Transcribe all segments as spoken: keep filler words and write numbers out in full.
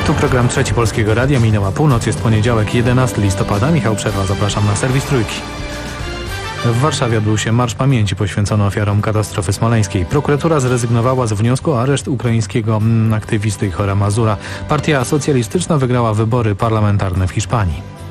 Tu program Trzeci Polskiego Radia. Minęła północ, jest poniedziałek, jedenastego listopada. Michał Przerwa, zapraszam na serwis Trójki. W Warszawie odbył się Marsz Pamięci poświęcony ofiarom katastrofy smoleńskiej. Prokuratura zrezygnowała z wniosku o areszt ukraińskiego aktywisty Ihora Mazura. Partia Socjalistyczna wygrała wybory parlamentarne w Hiszpanii.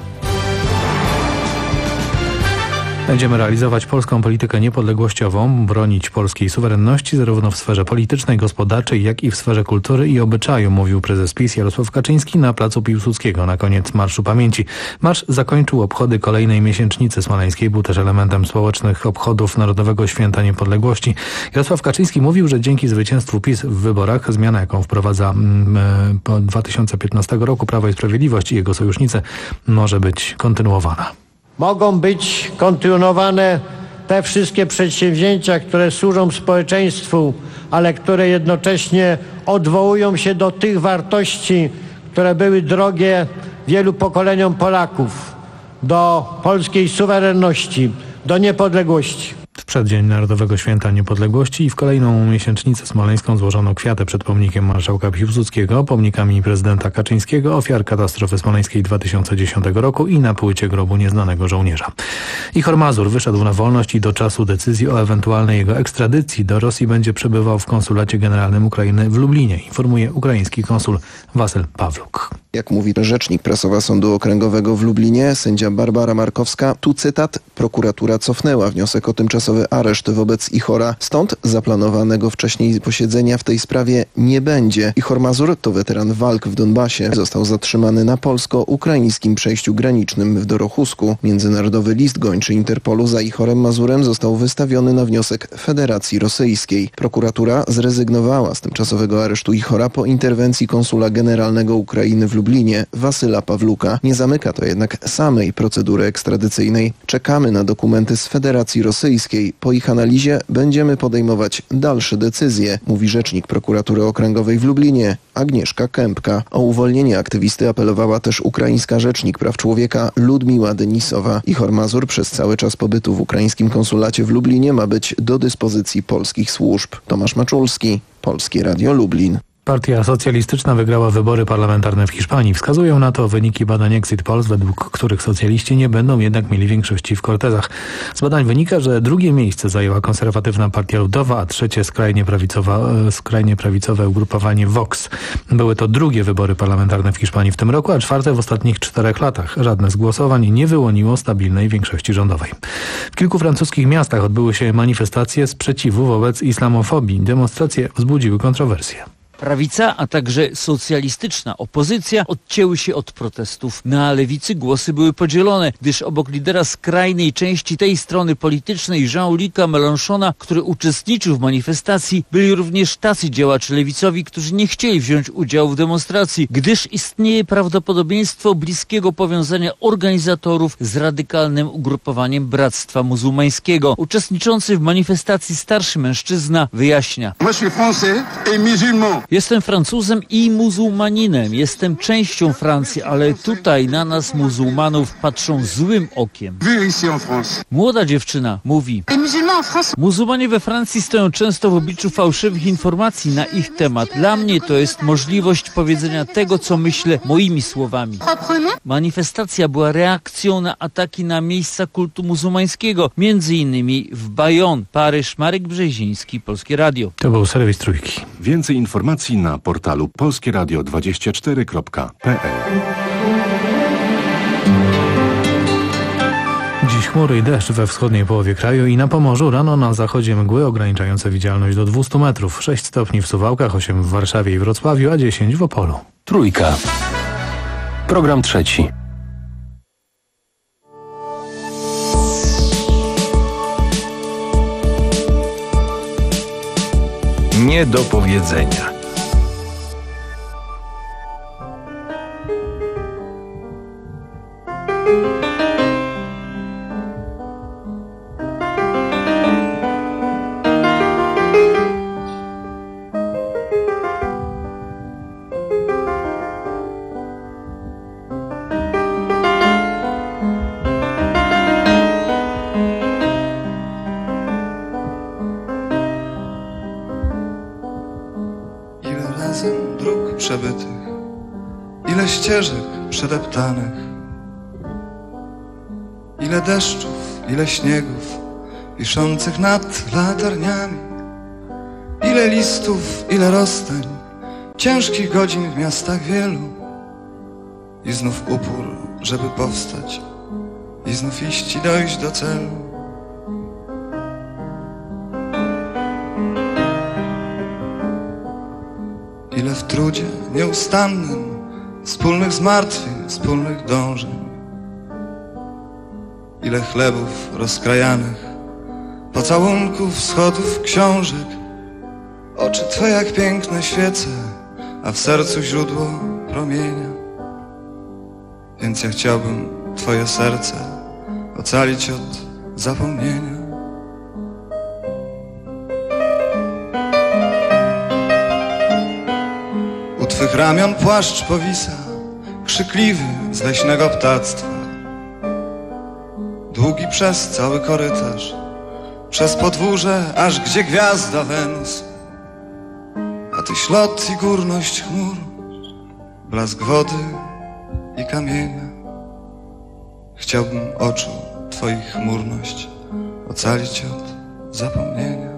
Będziemy realizować polską politykę niepodległościową, bronić polskiej suwerenności zarówno w sferze politycznej, gospodarczej, jak i w sferze kultury i obyczaju, mówił prezes PiS Jarosław Kaczyński na placu Piłsudskiego na koniec Marszu Pamięci. Marsz zakończył obchody kolejnej miesięcznicy smoleńskiej, był też elementem społecznych obchodów Narodowego Święta Niepodległości. Jarosław Kaczyński mówił, że dzięki zwycięstwu PiS w wyborach zmiana, jaką wprowadza mm, po dwa tysiące piętnastego roku Prawo i Sprawiedliwość i jego sojusznicy, może być kontynuowana. Mogą być kontynuowane te wszystkie przedsięwzięcia, które służą społeczeństwu, ale które jednocześnie odwołują się do tych wartości, które były drogie wielu pokoleniom Polaków, do polskiej suwerenności, do niepodległości. W przeddzień Narodowego Święta Niepodległości i w kolejną miesięcznicę smoleńską złożono kwiaty przed pomnikiem marszałka Piłsudskiego, pomnikami prezydenta Kaczyńskiego, ofiar katastrofy smoleńskiej dwa tysiące dziesiątego roku i na płycie grobu nieznanego żołnierza. Ihor Mazur wyszedł na wolność i do czasu decyzji o ewentualnej jego ekstradycji do Rosji będzie przebywał w konsulacie generalnym Ukrainy w Lublinie, informuje ukraiński konsul Wasyl Pawluk. Jak mówi rzecznik prasowa Sądu Okręgowego w Lublinie, sędzia Barbara Markowska, tu cytat, prokuratura cofnęła wniosek o tymczasowy areszt wobec Ihora, stąd zaplanowanego wcześniej posiedzenia w tej sprawie nie będzie. Ihor Mazur to weteran walk w Donbasie. Został zatrzymany na polsko-ukraińskim przejściu granicznym w Dorochusku. Międzynarodowy list gończy Interpolu za Ihorem Mazurem został wystawiony na wniosek Federacji Rosyjskiej. Prokuratura zrezygnowała z tymczasowego aresztu Ihora po interwencji konsula generalnego Ukrainy w Lublinie, Wasyla Pawluka. Nie zamyka to jednak samej procedury ekstradycyjnej. Czekamy na dokumenty z Federacji Rosyjskiej. Po ich analizie będziemy podejmować dalsze decyzje, mówi rzecznik prokuratury okręgowej w Lublinie, Agnieszka Kępka. O uwolnienie aktywisty apelowała też ukraińska rzecznik praw człowieka Ludmiła Denisowa. Ihor Mazur przez cały czas pobytu w ukraińskim konsulacie w Lublinie ma być do dyspozycji polskich służb. Tomasz Maczulski, Polskie Radio Lublin. Partia Socjalistyczna wygrała wybory parlamentarne w Hiszpanii. Wskazują na to wyniki badań Exit Polls, według których socjaliści nie będą jednak mieli większości w Cortezach. Z badań wynika, że drugie miejsce zajęła konserwatywna Partia Ludowa, a trzecie skrajnie, prawicowa, skrajnie prawicowe ugrupowanie Vox. Były to drugie wybory parlamentarne w Hiszpanii w tym roku, a czwarte w ostatnich czterech latach. Żadne z głosowań nie wyłoniło stabilnej większości rządowej. W kilku francuskich miastach odbyły się manifestacje sprzeciwu wobec islamofobii. Demonstracje wzbudziły kontrowersje. Prawica, a także socjalistyczna opozycja odcięły się od protestów. Na lewicy głosy były podzielone, gdyż obok lidera skrajnej części tej strony politycznej Jean-Luca Mélenchona, który uczestniczył w manifestacji, byli również tacy działacze lewicowi, którzy nie chcieli wziąć udziału w demonstracji, gdyż istnieje prawdopodobieństwo bliskiego powiązania organizatorów z radykalnym ugrupowaniem Bractwa Muzułmańskiego. Uczestniczący w manifestacji starszy mężczyzna wyjaśnia: Jestem Francuzem i muzułmaninem. Jestem częścią Francji, ale tutaj na nas muzułmanów patrzą złym okiem. Młoda dziewczyna mówi: muzułmanie we Francji stoją często w obliczu fałszywych informacji na ich temat. Dla mnie to jest możliwość powiedzenia tego, co myślę, moimi słowami. Manifestacja była reakcją na ataki na miejsca kultu muzułmańskiego, między innymi w Bayonne. Paryż, Marek Brzeziński, Polskie Radio. To był serwis Trójki. Więcej informacji na portalu polskie radio dwadzieścia cztery kropka p l. Dziś chmury i deszcz we wschodniej połowie kraju i na Pomorzu, rano na zachodzie mgły ograniczające widzialność do dwustu metrów. sześć stopni w Suwałkach, osiem w Warszawie i Wrocławiu, a dziesięć w Opolu. Trójka. Program trzeci. Nie do powiedzenia. Dróg przebytych ile ścieżek przedeptanych, ile deszczów, ile śniegów wiszących nad latarniami, ile listów, ile rozstań, ciężkich godzin w miastach wielu i znów upór, żeby powstać i znów iść i dojść do celu. Ile w trudzie nieustannym, wspólnych zmartwień, wspólnych dążeń, ile chlebów rozkrajanych, pocałunków, schodów, książek, oczy Twe jak piękne świece, a w sercu źródło promienia. Więc ja chciałbym Twoje serce ocalić od zapomnienia. U Twych ramion płaszcz powisa, krzykliwy z leśnego ptactwa. Długi przez cały korytarz, przez podwórze, aż gdzie gwiazda Wenus. A Tyś lot i górność chmur, blask wody i kamienia. Chciałbym oczu Twoich chmurność ocalić od zapomnienia.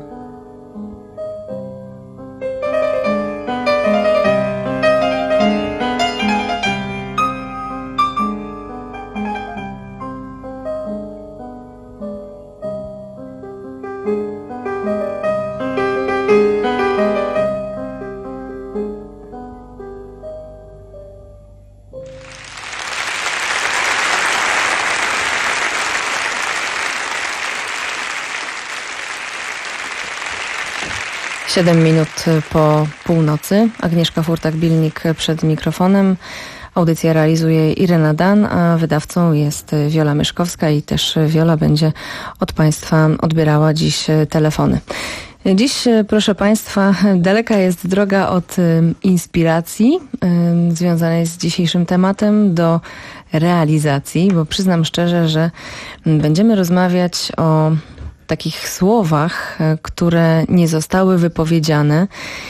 Siedem minut po północy. Agnieszka Furtak-Bilnik przed mikrofonem. Audycję realizuje Irena Dan, a wydawcą jest Wiola Myszkowska i też Wiola będzie od Państwa odbierała dziś telefony. Dziś, proszę Państwa, daleka jest droga od inspiracji y, związanej z dzisiejszym tematem do realizacji, bo przyznam szczerze, że będziemy rozmawiać o takich słowach, które nie zostały wypowiedziane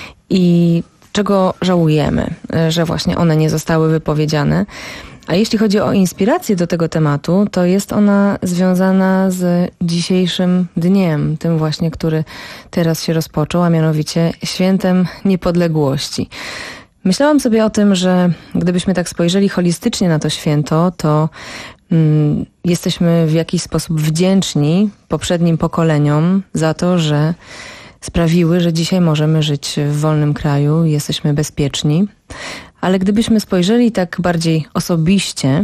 i czego żałujemy, że właśnie one nie zostały wypowiedziane. A jeśli chodzi o inspirację do tego tematu, to jest ona związana z dzisiejszym dniem, tym właśnie, który teraz się rozpoczął, a mianowicie Świętem Niepodległości. Myślałam sobie o tym, że gdybyśmy tak spojrzeli holistycznie na to święto, to mm, jesteśmy w jakiś sposób wdzięczni poprzednim pokoleniom za to, że sprawiły, że dzisiaj możemy żyć w wolnym kraju, jesteśmy bezpieczni. Ale gdybyśmy spojrzeli tak bardziej osobiście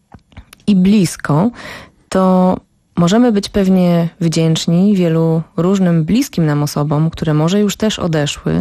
i blisko, to możemy być pewnie wdzięczni wielu różnym bliskim nam osobom, które może już też odeszły,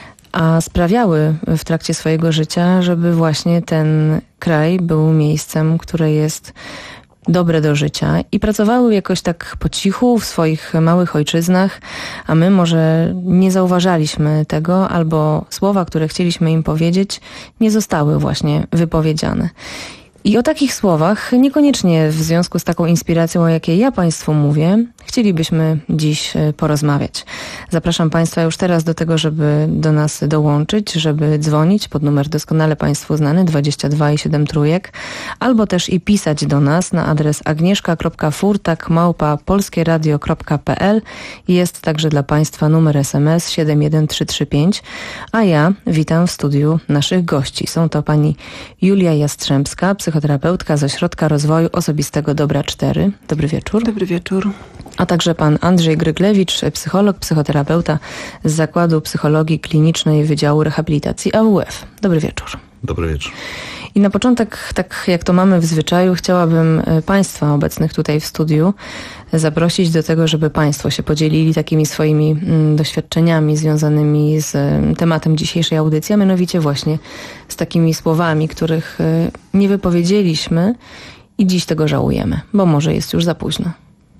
a sprawiały w trakcie swojego życia, żeby właśnie ten kraj był miejscem, które jest dobre do życia i pracowały jakoś tak po cichu w swoich małych ojczyznach, a my może nie zauważaliśmy tego, albo słowa, które chcieliśmy im powiedzieć, nie zostały właśnie wypowiedziane. I o takich słowach, niekoniecznie w związku z taką inspiracją, o jakiej ja Państwu mówię, chcielibyśmy dziś porozmawiać. Zapraszam Państwa już teraz do tego, żeby do nas dołączyć, żeby dzwonić pod numer doskonale Państwu znany dwadzieścia dwa i siedem trójek, albo też i pisać do nas na adres agnieszka kropka furtak małpa polskieradio kropka pe el. Jest także dla Państwa numer es em es siedem jeden trzy trzy pięć, a ja witam w studiu naszych gości. Są to pani Julia Jastrzębska, psychoterapeutka z Ośrodka Rozwoju Osobistego Dobra cztery. Dobry wieczór. Dobry wieczór. A także pan Andrzej Gryglewicz, psycholog, psychoterapeuta z Zakładu Psychologii Klinicznej Wydziału Rehabilitacji A W F. Dobry wieczór. Dobry wieczór. I na początek, tak jak to mamy w zwyczaju, chciałabym Państwa obecnych tutaj w studiu zaprosić do tego, żeby Państwo się podzielili takimi swoimi doświadczeniami związanymi z tematem dzisiejszej audycji, a mianowicie właśnie z takimi słowami, których nie wypowiedzieliśmy i dziś tego żałujemy, bo może jest już za późno.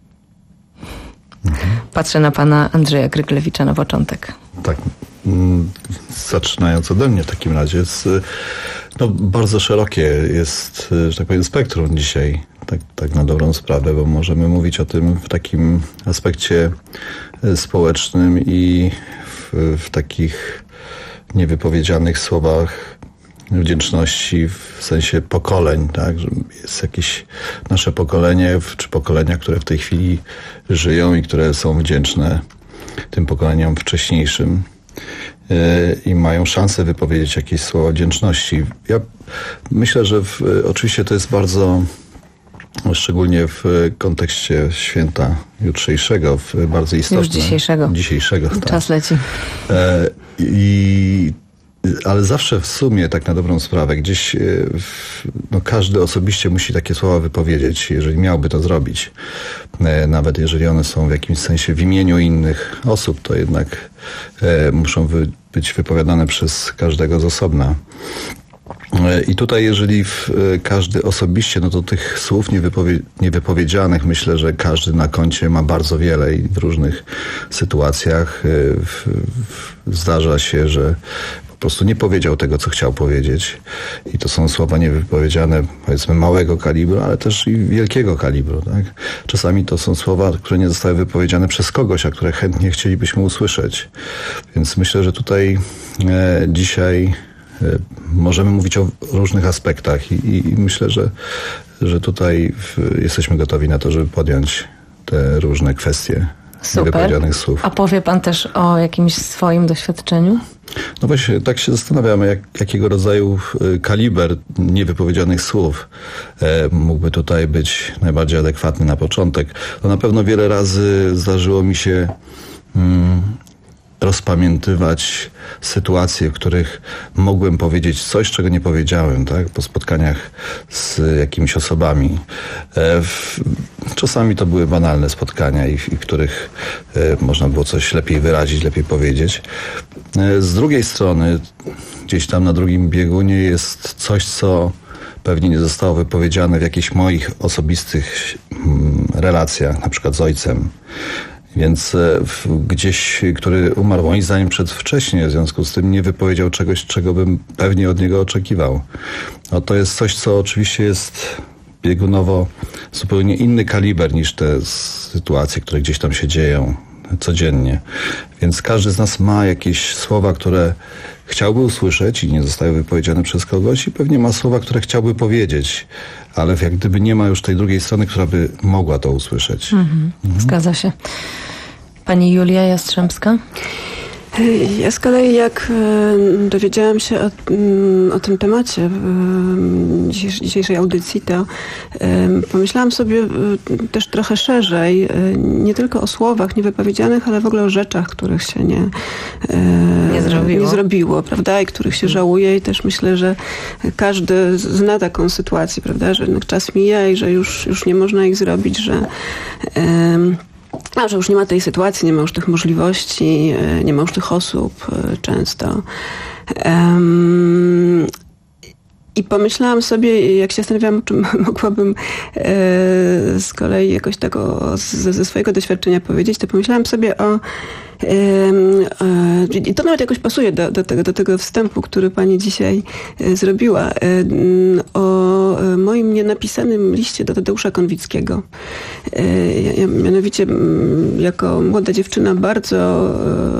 Mhm. Patrzę na pana Andrzeja Gryglewicza na początek. Tak, zaczynając ode mnie w takim razie, jest, no, bardzo szerokie jest, że tak powiem, spektrum dzisiaj, tak, tak na dobrą sprawę, bo możemy mówić o tym w takim aspekcie społecznym i w, w takich niewypowiedzianych słowach wdzięczności w sensie pokoleń, tak? Że jest jakieś nasze pokolenie, czy pokolenia, które w tej chwili żyją i które są wdzięczne tym pokoleniom wcześniejszym i mają szansę wypowiedzieć jakieś słowa wdzięczności. Ja myślę, że w, oczywiście to jest bardzo, szczególnie w kontekście święta jutrzejszego, bardzo istotne. Już dzisiejszego. Dzisiejszego, tak. Czas leci. I ale zawsze w sumie, tak na dobrą sprawę, gdzieś no, każdy osobiście musi takie słowa wypowiedzieć, jeżeli miałby to zrobić. Nawet jeżeli one są w jakimś sensie w imieniu innych osób, to jednak e, muszą wy, być wypowiadane przez każdego z osobna. I tutaj, jeżeli w, każdy osobiście, no to tych słów niewypowie, niewypowiedzianych, myślę, że każdy na koncie ma bardzo wiele i w różnych sytuacjach w, w, zdarza się, że po prostu nie powiedział tego, co chciał powiedzieć. I to są słowa niewypowiedziane, powiedzmy, małego kalibru, ale też i wielkiego kalibru. Tak? Czasami to są słowa, które nie zostały wypowiedziane przez kogoś, a które chętnie chcielibyśmy usłyszeć. Więc myślę, że tutaj e, dzisiaj e, możemy mówić o różnych aspektach i, i myślę, że, że tutaj w, jesteśmy gotowi na to, żeby podjąć te różne kwestie. Super. Słów. A powie pan też o jakimś swoim doświadczeniu? No właśnie, tak się zastanawiamy, jak, jakiego rodzaju kaliber niewypowiedzianych słów e, mógłby tutaj być najbardziej adekwatny na początek. No na pewno wiele razy zdarzyło mi się mm, rozpamiętywać sytuacje, w których mogłem powiedzieć coś, czego nie powiedziałem, tak? Po spotkaniach z jakimiś osobami. E, w, czasami to były banalne spotkania, i w, i w których e, można było coś lepiej wyrazić, lepiej powiedzieć. E, z drugiej strony, gdzieś tam na drugim biegunie jest coś, co pewnie nie zostało wypowiedziane w jakichś moich osobistych mm, relacjach, na przykład z ojcem. Więc w, gdzieś, który umarł moim zdaniem przedwcześnie, w związku z tym nie wypowiedział czegoś, czego bym pewnie od niego oczekiwał. No to jest coś, co oczywiście jest biegunowo zupełnie inny kaliber niż te sytuacje, które gdzieś tam się dzieją codziennie. Więc każdy z nas ma jakieś słowa, które chciałby usłyszeć i nie zostały wypowiedziane przez kogoś, i pewnie ma słowa, które chciałby powiedzieć, ale jak gdyby nie ma już tej drugiej strony, która by mogła to usłyszeć. Mhm. Mhm. Zgadza się. Pani Julia Jastrzębska? Ja z kolei, jak dowiedziałam się o, o tym temacie dzisiejszej audycji, to pomyślałam sobie też trochę szerzej, nie tylko o słowach niewypowiedzianych, ale w ogóle o rzeczach, których się nie, nie, zrobiło. nie zrobiło, prawda, i których się żałuje, i też myślę, że każdy zna taką sytuację, prawda, że czas mija i że już, już nie można ich zrobić, że A, że już nie ma tej sytuacji, nie ma już tych możliwości, nie ma już tych osób często. Um, I pomyślałam sobie, jak się zastanawiałam, czym mogłabym e, z kolei jakoś tego ze, ze swojego doświadczenia powiedzieć, to pomyślałam sobie o i to nawet jakoś pasuje do, do, tego, do tego wstępu, który pani dzisiaj zrobiła, o moim nienapisanym liście do Tadeusza Konwickiego. Ja, ja mianowicie jako młoda dziewczyna bardzo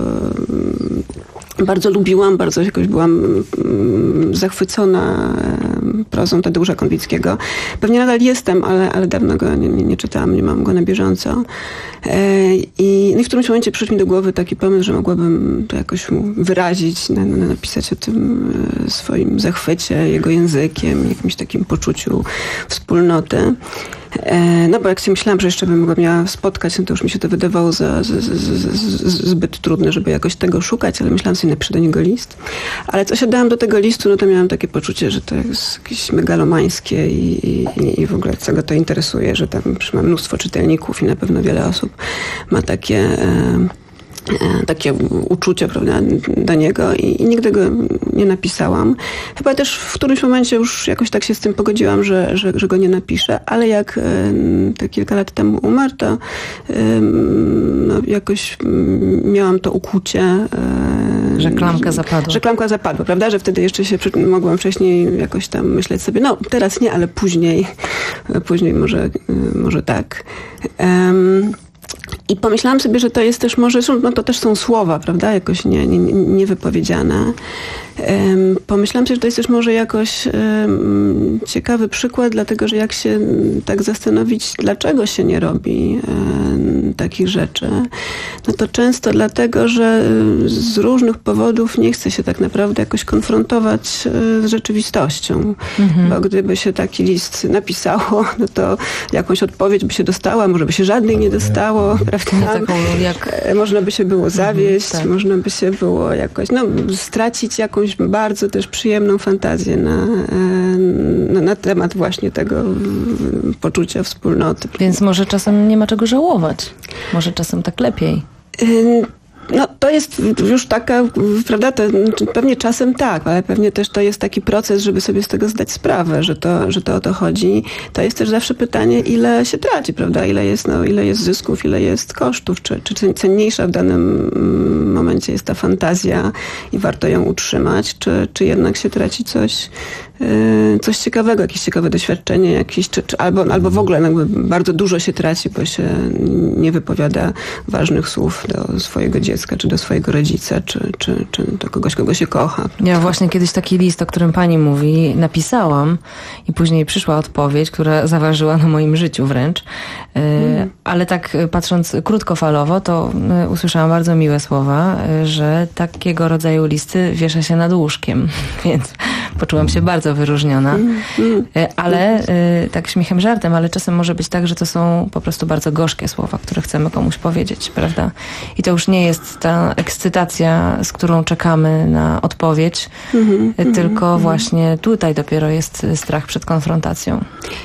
bardzo lubiłam, bardzo jakoś byłam zachwycona prozą Tadeusza Konwickiego. Pewnie nadal jestem, ale, ale dawno go nie, nie, nie czytałam, nie mam go na bieżąco. I, no i w którymś momencie przyszedł mi do głowy taki pomysł, że mogłabym to jakoś mu wyrazić, na, na, napisać o tym swoim zachwycie, jego językiem, jakimś takim poczuciu wspólnoty. No bo jak sobie myślałam, że jeszcze bym go miała spotkać, no to już mi się to wydawało za, za, za, za, zbyt trudne, żeby jakoś tego szukać, ale myślałam sobie, napiszę do niego list. Ale co się dałam do tego listu, no to miałam takie poczucie, że to jest jakieś megalomańskie i, i, i w ogóle co go to interesuje, że tam ma mnóstwo czytelników i na pewno wiele osób ma takie... E, takie uczucie, prawda, do niego i, i nigdy go nie napisałam. Chyba też w którymś momencie już jakoś tak się z tym pogodziłam, że, że, że go nie napiszę, ale jak te kilka lat temu umarł, to no, jakoś miałam to ukłucie, że klamka zapadła. Że klamka zapadła, prawda, że wtedy jeszcze się mogłam wcześniej jakoś tam myśleć sobie, no teraz nie, ale później, później może, może tak. Um, I pomyślałam sobie, że to jest też może, no to też są słowa, prawda, jakoś nie, nie, niewypowiedziane. Pomyślałam sobie, że to jest też może jakoś ciekawy przykład, dlatego że jak się tak zastanowić, dlaczego się nie robi takich rzeczy, no to często dlatego, że z różnych powodów nie chce się tak naprawdę jakoś konfrontować z rzeczywistością. Mhm. Bo gdyby się taki list napisało, no to jakąś odpowiedź by się dostała, może by się żadnej nie dostało, prawda? Taką jak... Można by się było zawieść, mhm, tak. Można by się było jakoś, no, stracić jakąś bardzo też przyjemną fantazję na, na, na temat właśnie tego poczucia wspólnoty. Więc może czasem nie ma czego żałować. Może czasem tak lepiej. No to jest już taka, prawda, to, pewnie czasem tak, ale pewnie też to jest taki proces, żeby sobie z tego zdać sprawę, że to, że to o to chodzi. To jest też zawsze pytanie, ile się traci, prawda, ile jest, no, ile jest zysków, ile jest kosztów, czy, czy cenniejsza w danym momencie jest ta fantazja i warto ją utrzymać, czy, czy jednak się traci coś, coś ciekawego, jakieś ciekawe doświadczenie, jakieś, czy, czy, albo, albo w ogóle jakby bardzo dużo się traci, bo się nie wypowiada ważnych słów do swojego dziecka, czy do swojego rodzica, czy, czy, czy do kogoś, kogo się kocha. Ja właśnie kiedyś taki list, o którym pani mówi, napisałam i później przyszła odpowiedź, która zaważyła na moim życiu wręcz. Mm. Ale tak patrząc krótkofalowo, to usłyszałam bardzo miłe słowa, że takiego rodzaju listy wiesza się nad łóżkiem, więc poczułam się bardzo wyróżniona. Ale tak śmiechem, żartem, ale czasem może być tak, że to są po prostu bardzo gorzkie słowa, które chcemy komuś powiedzieć, prawda? I to już nie jest ta ekscytacja, z którą czekamy na odpowiedź, mm-hmm, tylko mm-hmm. właśnie tutaj dopiero jest strach przed konfrontacją.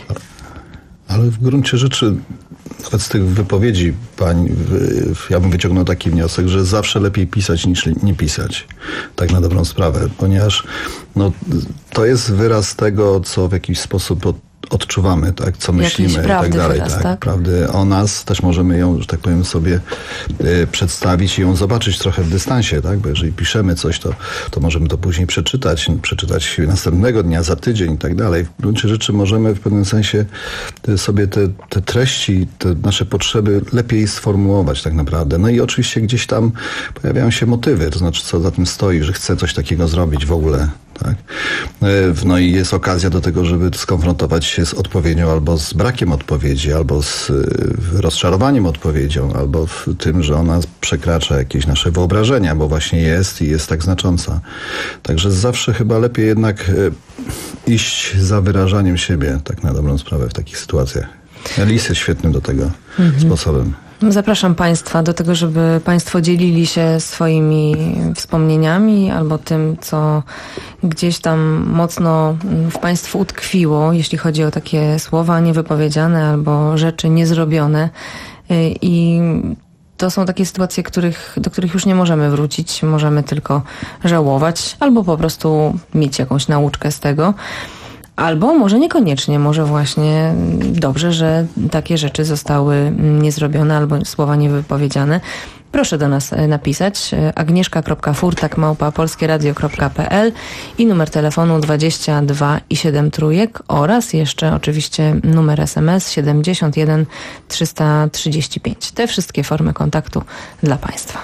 Ale w gruncie rzeczy nawet z tych wypowiedzi pań, ja bym wyciągnął taki wniosek, że zawsze lepiej pisać niż nie pisać. Tak na dobrą sprawę, ponieważ no, to jest wyraz tego, co w jakiś sposób od, odczuwamy, tak, co myślimy i tak dalej. Wyraz, tak? Tak? Prawdy o nas też możemy ją, że tak powiem, sobie y, przedstawić i ją zobaczyć trochę w dystansie, tak? Bo jeżeli piszemy coś, to, to możemy to później przeczytać, przeczytać następnego dnia, za tydzień i tak dalej. W gruncie rzeczy możemy w pewnym sensie sobie te, te treści, te nasze potrzeby lepiej sformułować tak naprawdę. No i oczywiście gdzieś tam pojawiają się motywy, to znaczy co za tym stoi, że chcę coś takiego zrobić w ogóle. Tak? No i jest okazja do tego, żeby skonfrontować się z odpowiedzią albo z brakiem odpowiedzi, albo z rozczarowaniem odpowiedzią, albo w tym, że ona przekracza jakieś nasze wyobrażenia, bo właśnie jest i jest tak znacząca. Także zawsze chyba lepiej jednak iść za wyrażaniem siebie, tak na dobrą sprawę w takich sytuacjach. List jest świetnym do tego mhm. sposobem. Zapraszam Państwa do tego, żeby Państwo dzielili się swoimi wspomnieniami albo tym, co gdzieś tam mocno w Państwu utkwiło, jeśli chodzi o takie słowa niewypowiedziane albo rzeczy niezrobione. I to są takie sytuacje, których, do których już nie możemy wrócić, możemy tylko żałować albo po prostu mieć jakąś nauczkę z tego. Albo może niekoniecznie, może właśnie dobrze, że takie rzeczy zostały niezrobione albo słowa niewypowiedziane. Proszę do nas napisać agnieszka kropka furtak małpa polskieradio kropka pe el i numer telefonu dwadzieścia dwa i siedem trójek oraz jeszcze oczywiście numer es em es siedemdziesiąt jeden trzysta trzydzieści pięć. Te wszystkie formy kontaktu dla Państwa.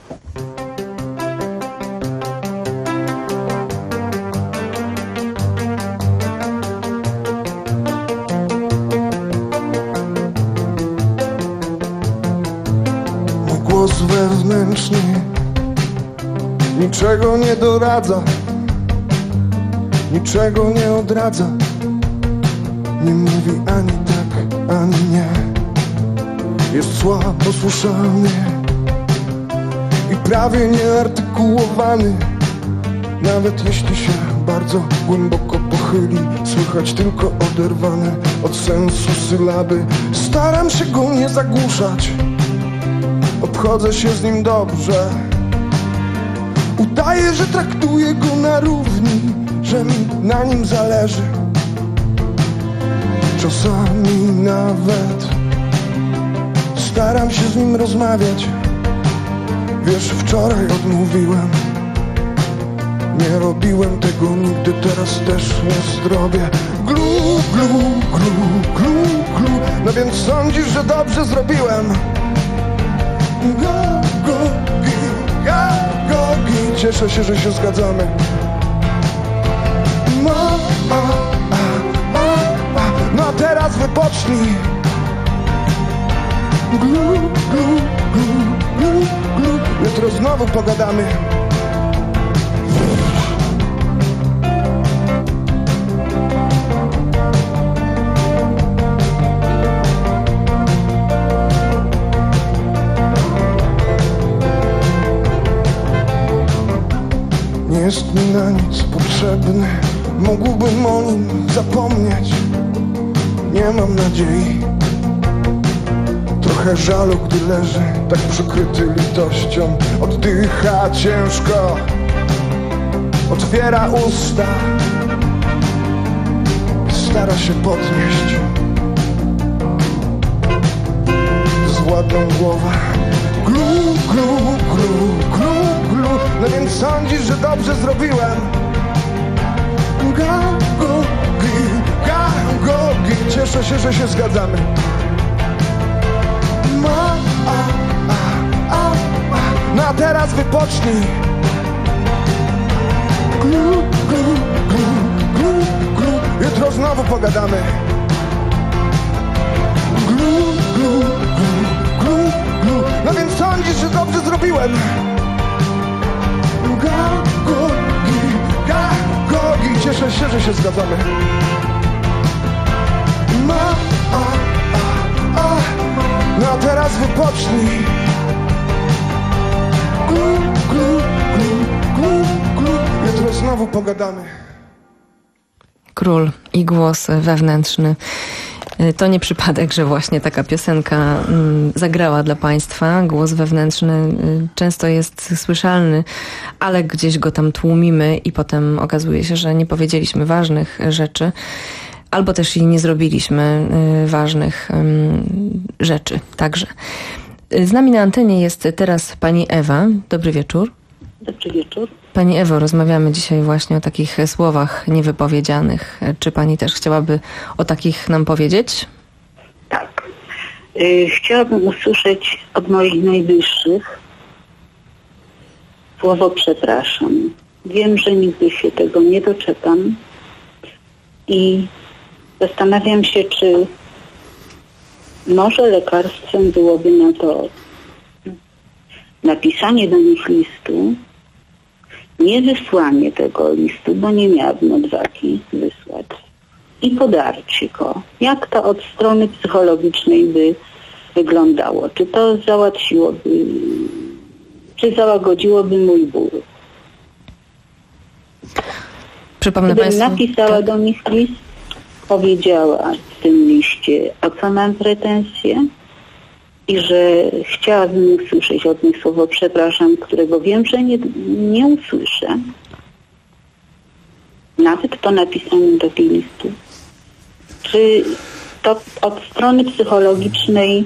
Głos wewnętrzny niczego nie doradza, niczego nie odradza, nie mówi ani tak, ani nie. Jest słabo słyszalny i prawie nieartykułowany. Nawet jeśli się bardzo głęboko pochyli, słychać tylko oderwane od sensu sylaby. Staram się go nie zagłuszać, obchodzę się z nim dobrze. Udaję, że traktuję go na równi, że mi na nim zależy. Czasami nawet staram się z nim rozmawiać. Wiesz, wczoraj odmówiłem, nie robiłem tego nigdy, teraz też nie zrobię. Glu, glu, glu, glu, glu. No więc sądzisz, że dobrze zrobiłem? Go, go, gi, go, go, gi. Cieszę się, że się zgadzamy. Ma, a, a, a, a. No a teraz wypocznij. Glu, glu, glu, glu, glu. Jutro znowu pogadamy. Nie jest mi na nic potrzebny. Mógłbym o nim zapomnieć. Nie mam nadziei. Trochę żalu, gdy leży tak przykryty litością. Oddycha ciężko, otwiera usta, stara się podnieść zładną głowę. Glu, glu, glu, glu, glu. No więc sądzisz, że dobrze zrobiłem? Ga, go, gi, ga, go, gi. Cieszę się, że się zgadzamy. Ma, a, a, a, a. No a teraz wypocznij. Glu, glu, glu, glu, glu. Jutro znowu pogadamy. Glu, glu, glu, glu, glu. No więc sądzisz, że dobrze zrobiłem? Ga, go, gi, ga, go, gi. Cieszę się, że się zgadzamy. Ma, a, a, a. No a teraz wypocznij. Glu, glu, glu, glu, glu. Jutro znowu pogadamy. Król i głos wewnętrzny. To nie przypadek, że właśnie taka piosenka zagrała dla Państwa. Głos wewnętrzny często jest słyszalny, ale gdzieś go tam tłumimy i potem okazuje się, że nie powiedzieliśmy ważnych rzeczy. Albo też i nie zrobiliśmy y, ważnych y, rzeczy także. Z nami na antenie jest teraz pani Ewa. Dobry wieczór. Dobry wieczór. Pani Ewo, rozmawiamy dzisiaj właśnie o takich słowach niewypowiedzianych. Czy pani też chciałaby o takich nam powiedzieć? Tak. Yy, chciałabym usłyszeć od moich najbliższych słowo przepraszam. Wiem, że nigdy się tego nie doczekam i zastanawiam się, czy może lekarstwem byłoby na to napisanie do nich listu, nie wysłanie tego listu, bo nie miałabym odwagi wysłać, i podarcie go. Jak to od strony psychologicznej by wyglądało? Czy to załatwiłoby, czy załagodziłoby mój ból? Przypomnę Gdybym Państwu, napisała tak? do nich list, powiedziała w tym liście, o co mam pretensje i że chciałabym usłyszeć od nich słowo przepraszam, którego wiem, że nie, nie usłyszę. Nawet po napisaniu takiego listu. Czy to od strony psychologicznej,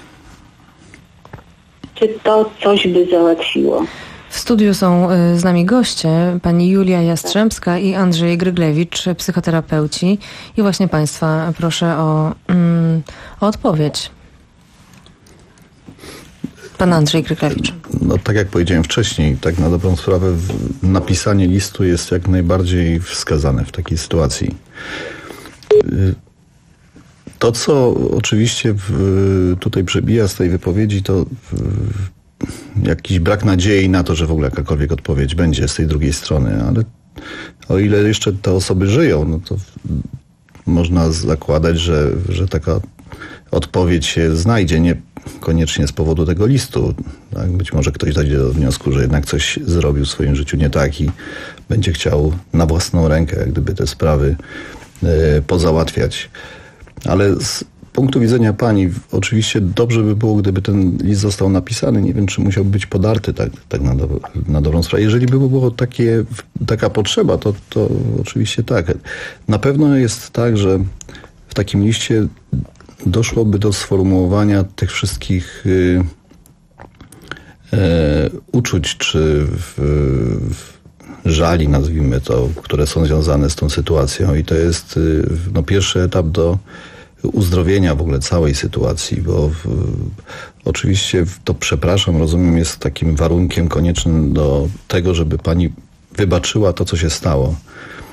czy to coś by załatwiło? W studiu są z nami goście, pani Julia Jastrzębska i Andrzej Gryglewicz, psychoterapeuci. I właśnie Państwa proszę o, mm, o odpowiedź. Pan Andrzej Gryglewicz. No tak jak powiedziałem wcześniej, tak na dobrą sprawę napisanie listu jest jak najbardziej wskazane w takiej sytuacji. To, co oczywiście w, tutaj przebija z tej wypowiedzi, to w, jakiś brak nadziei na to, że w ogóle jakakolwiek odpowiedź będzie z tej drugiej strony, ale o ile jeszcze te osoby żyją, no to można zakładać, że, że taka odpowiedź się znajdzie, nie koniecznie z powodu tego listu. Tak? Być może ktoś dojdzie do wniosku, że jednak coś zrobił w swoim życiu nie tak i będzie chciał na własną rękę jak gdyby te sprawy y, pozałatwiać. Ale z punktu widzenia pani, oczywiście dobrze by było, gdyby ten list został napisany. Nie wiem, czy musiałby być podarty tak, tak na, do, na dobrą sprawę. Jeżeli by było takie, taka potrzeba, to, to oczywiście tak. Na pewno jest tak, że w takim liście doszłoby do sformułowania tych wszystkich y, y, uczuć, czy w, w żali, nazwijmy to, które są związane z tą sytuacją. I to jest y, no, pierwszy etap do uzdrowienia w ogóle całej sytuacji, bo w, oczywiście to przepraszam, rozumiem, jest takim warunkiem koniecznym do tego, żeby pani wybaczyła to, co się stało.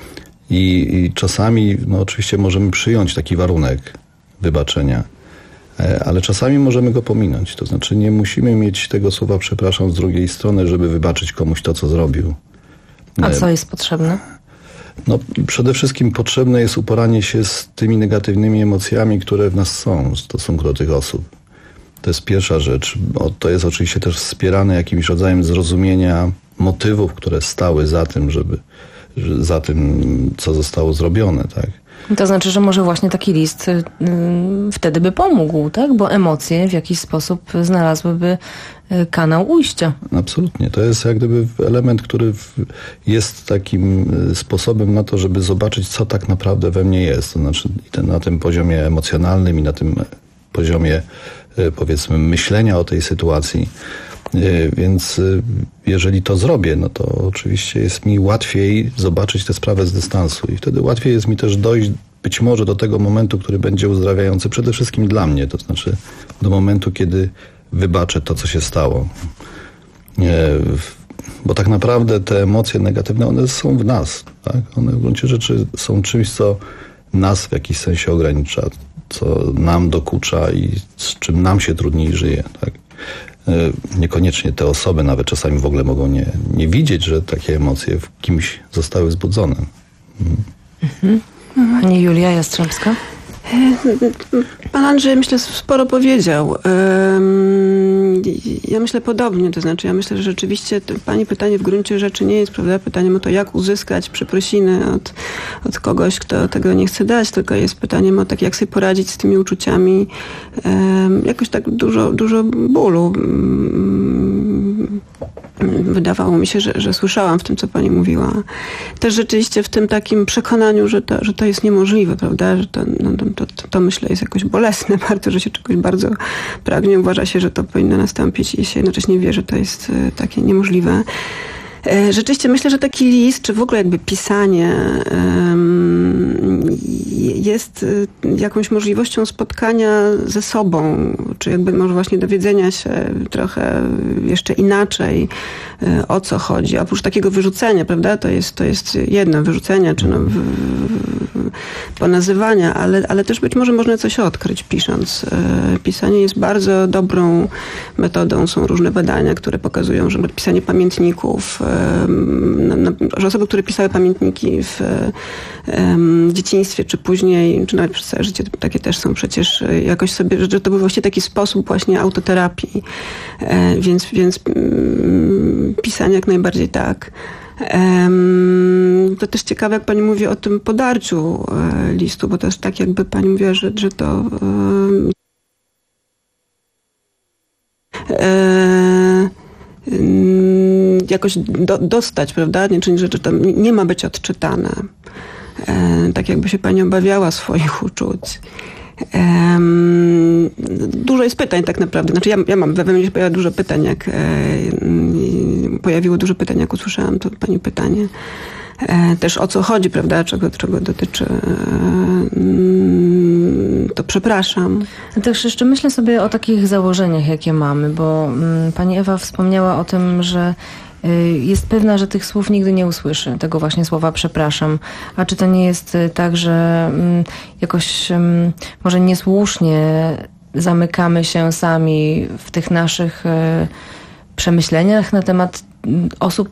I, i czasami, no oczywiście możemy przyjąć taki warunek wybaczenia, ale czasami możemy go pominąć. To znaczy nie musimy mieć tego słowa przepraszam z drugiej strony, żeby wybaczyć komuś to, co zrobił. A co jest potrzebne? No, przede wszystkim potrzebne jest uporanie się z tymi negatywnymi emocjami, które w nas są w stosunku do tych osób. To jest pierwsza rzecz. To jest oczywiście też wspierane jakimś rodzajem zrozumienia motywów, które stały za tym, żeby, za tym, co zostało zrobione, tak? To znaczy, że może właśnie taki list y, wtedy by pomógł, tak? Bo emocje w jakiś sposób znalazłyby y, kanał ujścia. Absolutnie. To jest jak gdyby element, który w, jest takim sposobem na to, żeby zobaczyć, co tak naprawdę we mnie jest. To znaczy ten, na tym poziomie emocjonalnym i na tym poziomie y, powiedzmy myślenia o tej sytuacji. Y, więc y, jeżeli to zrobię, no to oczywiście jest mi łatwiej zobaczyć tę sprawę z dystansu i wtedy łatwiej jest mi też dojść być może do tego momentu, który będzie uzdrawiający przede wszystkim dla mnie, to znaczy do momentu, kiedy wybaczę to, co się stało. Y, bo tak naprawdę te emocje negatywne, one są w nas, tak? One w gruncie rzeczy są czymś, co nas w jakiś sensie ogranicza, co nam dokucza i z czym nam się trudniej żyje, tak? Niekoniecznie te osoby nawet czasami w ogóle mogą nie, nie widzieć, że takie emocje w kimś zostały wzbudzone. Mhm. Pani Julia Jastrzębska? Pan Andrzej, myślę, sporo powiedział. Ja myślę podobnie, to znaczy ja myślę, że rzeczywiście pani pytanie w gruncie rzeczy nie jest, prawda, pytaniem o to, jak uzyskać przeprosiny od, od kogoś, kto tego nie chce dać, tylko jest pytaniem o tak, jak sobie poradzić z tymi uczuciami. Jakoś tak dużo, dużo bólu wydawało mi się, że, że słyszałam w tym, co pani mówiła. Też rzeczywiście w tym takim przekonaniu, że to, że to jest niemożliwe, prawda, że to, no, to, to, to myślę jest jakoś bolesne bardzo, że się czegoś bardzo pragnie, uważa się, że to powinno nastąpić i się jednocześnie wie, że to jest takie niemożliwe. Rzeczywiście myślę, że taki list, czy w ogóle jakby pisanie jest jakąś możliwością spotkania ze sobą, czy jakby może właśnie dowiedzenia się trochę jeszcze inaczej, o co chodzi. Oprócz takiego wyrzucenia, prawda, to jest, to jest jedno wyrzucenie, czy no, w, ponazywania, ale, ale też być może można coś odkryć pisząc. Pisanie jest bardzo dobrą metodą. Są różne badania, które pokazują, że pisanie pamiętników, że osoby, które pisały pamiętniki w dzieciństwie, czy później, czy nawet przez całe życie, takie też są przecież jakoś sobie, że to był właśnie taki sposób właśnie autoterapii. Więc, więc pisanie jak najbardziej tak. To też ciekawe, jak pani mówi o tym podarciu listu, bo to jest tak, jakby pani mówiła, że, że to jakoś do, dostać, prawda? Nie, czyli że, że to nie ma być odczytane. Tak jakby się pani obawiała swoich uczuć. Um, dużo jest pytań tak naprawdę. Znaczy ja, ja mam, we mnie się pojawiło dużo pytań, jak e, pojawiło dużo pytań, jak usłyszałam to pani pytanie. E, też o co chodzi, prawda? Czego, czego dotyczy e, to przepraszam. Też jeszcze myślę sobie o takich założeniach, jakie mamy, bo m, pani Ewa wspomniała o tym, że jest pewna, że tych słów nigdy nie usłyszy, tego właśnie słowa przepraszam. A czy to nie jest tak, że jakoś może niesłusznie zamykamy się sami w tych naszych przemyśleniach na temat osób,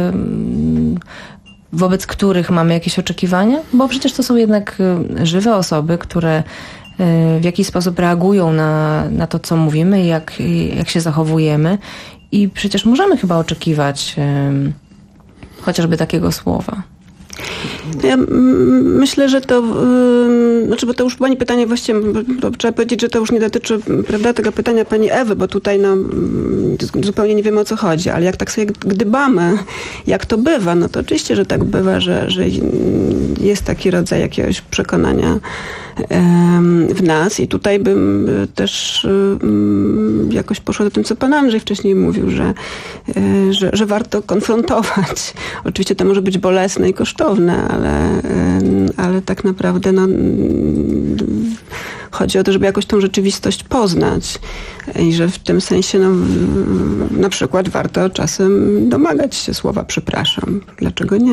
wobec których mamy jakieś oczekiwania? Bo przecież to są jednak żywe osoby, które w jakiś sposób reagują na, na to, co mówimy i jak, jak się zachowujemy. I przecież możemy chyba oczekiwać um, chociażby takiego słowa. Ja myślę, że to, yy, znaczy, bo to już pani pytanie właściwie, bo trzeba powiedzieć, że to już nie dotyczy, prawda, tego pytania pani Ewy, bo tutaj no, zupełnie nie wiemy, o co chodzi, ale jak tak sobie gdybamy, jak to bywa, no to oczywiście, że tak bywa, że, że jest taki rodzaj jakiegoś przekonania yy, w nas i tutaj bym też yy, jakoś poszła do tym, co pan Andrzej wcześniej mówił, że, yy, że, że warto konfrontować. Oczywiście to może być bolesne i kosztowne, ale, ale tak naprawdę no, chodzi o to, żeby jakoś tą rzeczywistość poznać i że w tym sensie no, na przykład warto czasem domagać się słowa przepraszam. Dlaczego nie?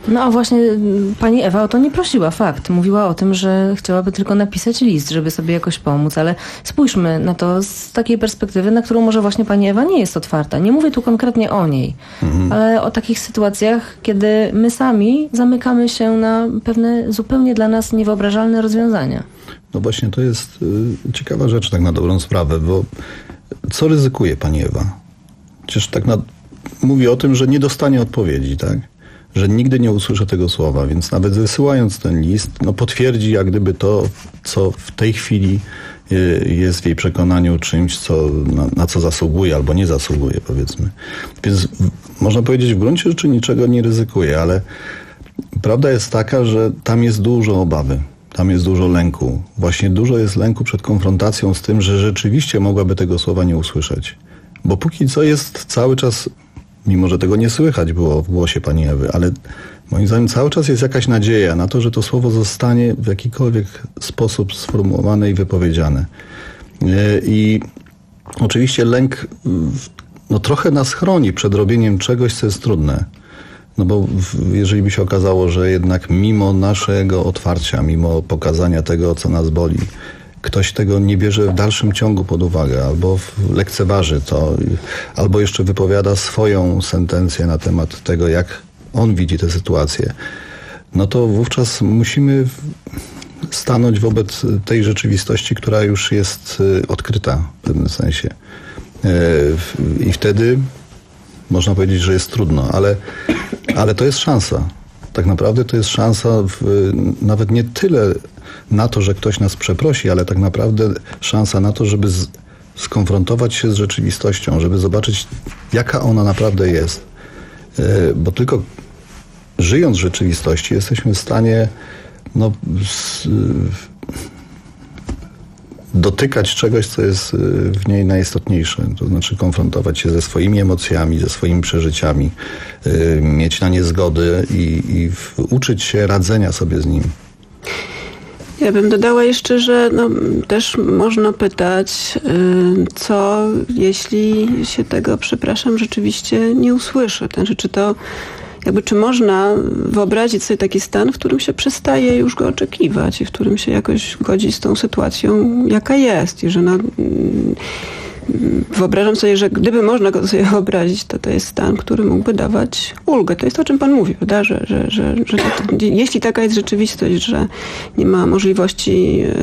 No a właśnie pani Ewa o to nie prosiła, fakt. Mówiła o tym, że chciałaby tylko napisać list, żeby sobie jakoś pomóc, ale spójrzmy na to z takiej perspektywy, na którą może właśnie pani Ewa nie jest otwarta. Nie mówię tu konkretnie o niej, mhm. ale o takich sytuacjach, kiedy my sami zamykamy się na pewne zupełnie dla nas niewyobrażalne rozwiązania. No właśnie to jest y, ciekawa rzecz tak na dobrą sprawę, bo co ryzykuje pani Ewa? Przecież tak na, mówi o tym, że nie dostanie odpowiedzi, tak? Że nigdy nie usłyszę tego słowa, więc nawet wysyłając ten list, no potwierdzi jak gdyby to, co w tej chwili jest w jej przekonaniu czymś, co, na, na co zasługuje albo nie zasługuje, powiedzmy. Więc można powiedzieć, w gruncie rzeczy niczego nie ryzykuje, ale prawda jest taka, że tam jest dużo obawy, tam jest dużo lęku. Właśnie dużo jest lęku przed konfrontacją z tym, że rzeczywiście mogłaby tego słowa nie usłyszeć. Bo póki co jest cały czas, mimo że tego nie słychać było w głosie pani Ewy, ale moim zdaniem cały czas jest jakaś nadzieja na to, że to słowo zostanie w jakikolwiek sposób sformułowane i wypowiedziane. I oczywiście lęk no, trochę nas chroni przed robieniem czegoś, co jest trudne. No bo jeżeli by się okazało, że jednak mimo naszego otwarcia, mimo pokazania tego, co nas boli, ktoś tego nie bierze w dalszym ciągu pod uwagę, albo lekceważy to, albo jeszcze wypowiada swoją sentencję na temat tego, jak on widzi tę sytuację, no to wówczas musimy stanąć wobec tej rzeczywistości, która już jest odkryta w pewnym sensie. I wtedy można powiedzieć, że jest trudno, ale, ale to jest szansa. Tak naprawdę to jest szansa w, nawet nie tyle na to, że ktoś nas przeprosi, ale tak naprawdę szansa na to, żeby z, skonfrontować się z rzeczywistością, żeby zobaczyć, jaka ona naprawdę jest. Yy, bo tylko żyjąc w rzeczywistości jesteśmy w stanie no, z, yy, dotykać czegoś, co jest w niej najistotniejsze. To znaczy konfrontować się ze swoimi emocjami, ze swoimi przeżyciami, yy, mieć na nie zgody i, i w, uczyć się radzenia sobie z nim. Ja bym dodała jeszcze, że no, też można pytać, yy, co jeśli się tego, przepraszam, rzeczywiście nie usłyszy. Znaczy, czy to jakby, czy można wyobrazić sobie taki stan, w którym się przestaje już go oczekiwać i w którym się jakoś godzi z tą sytuacją, jaka jest. I że no, wyobrażam sobie, że gdyby można go sobie wyobrazić, to to jest stan, który mógłby dawać ulgę. To jest to, o czym pan mówi, prawda? Że, że, że, że to, to, jeśli taka jest rzeczywistość, że nie ma możliwości e,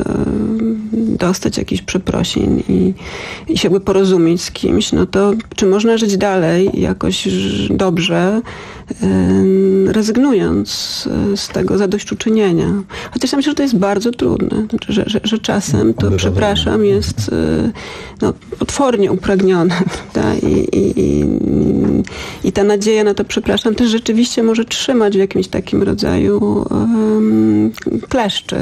dostać jakichś przeprosin i, i się jakby porozumieć z kimś, no to czy można żyć dalej jakoś dobrze, e, rezygnując z tego zadośćuczynienia? Chociaż ja myślę, że to jest bardzo trudne. Znaczy, że, że, że czasem to, przepraszam, jest e, no, potwornie upragnione, prawda? I, i, i, I ta nadzieja na to, przepraszam, też rzeczywiście może trzymać w jakimś takim rodzaju um, kleszczy.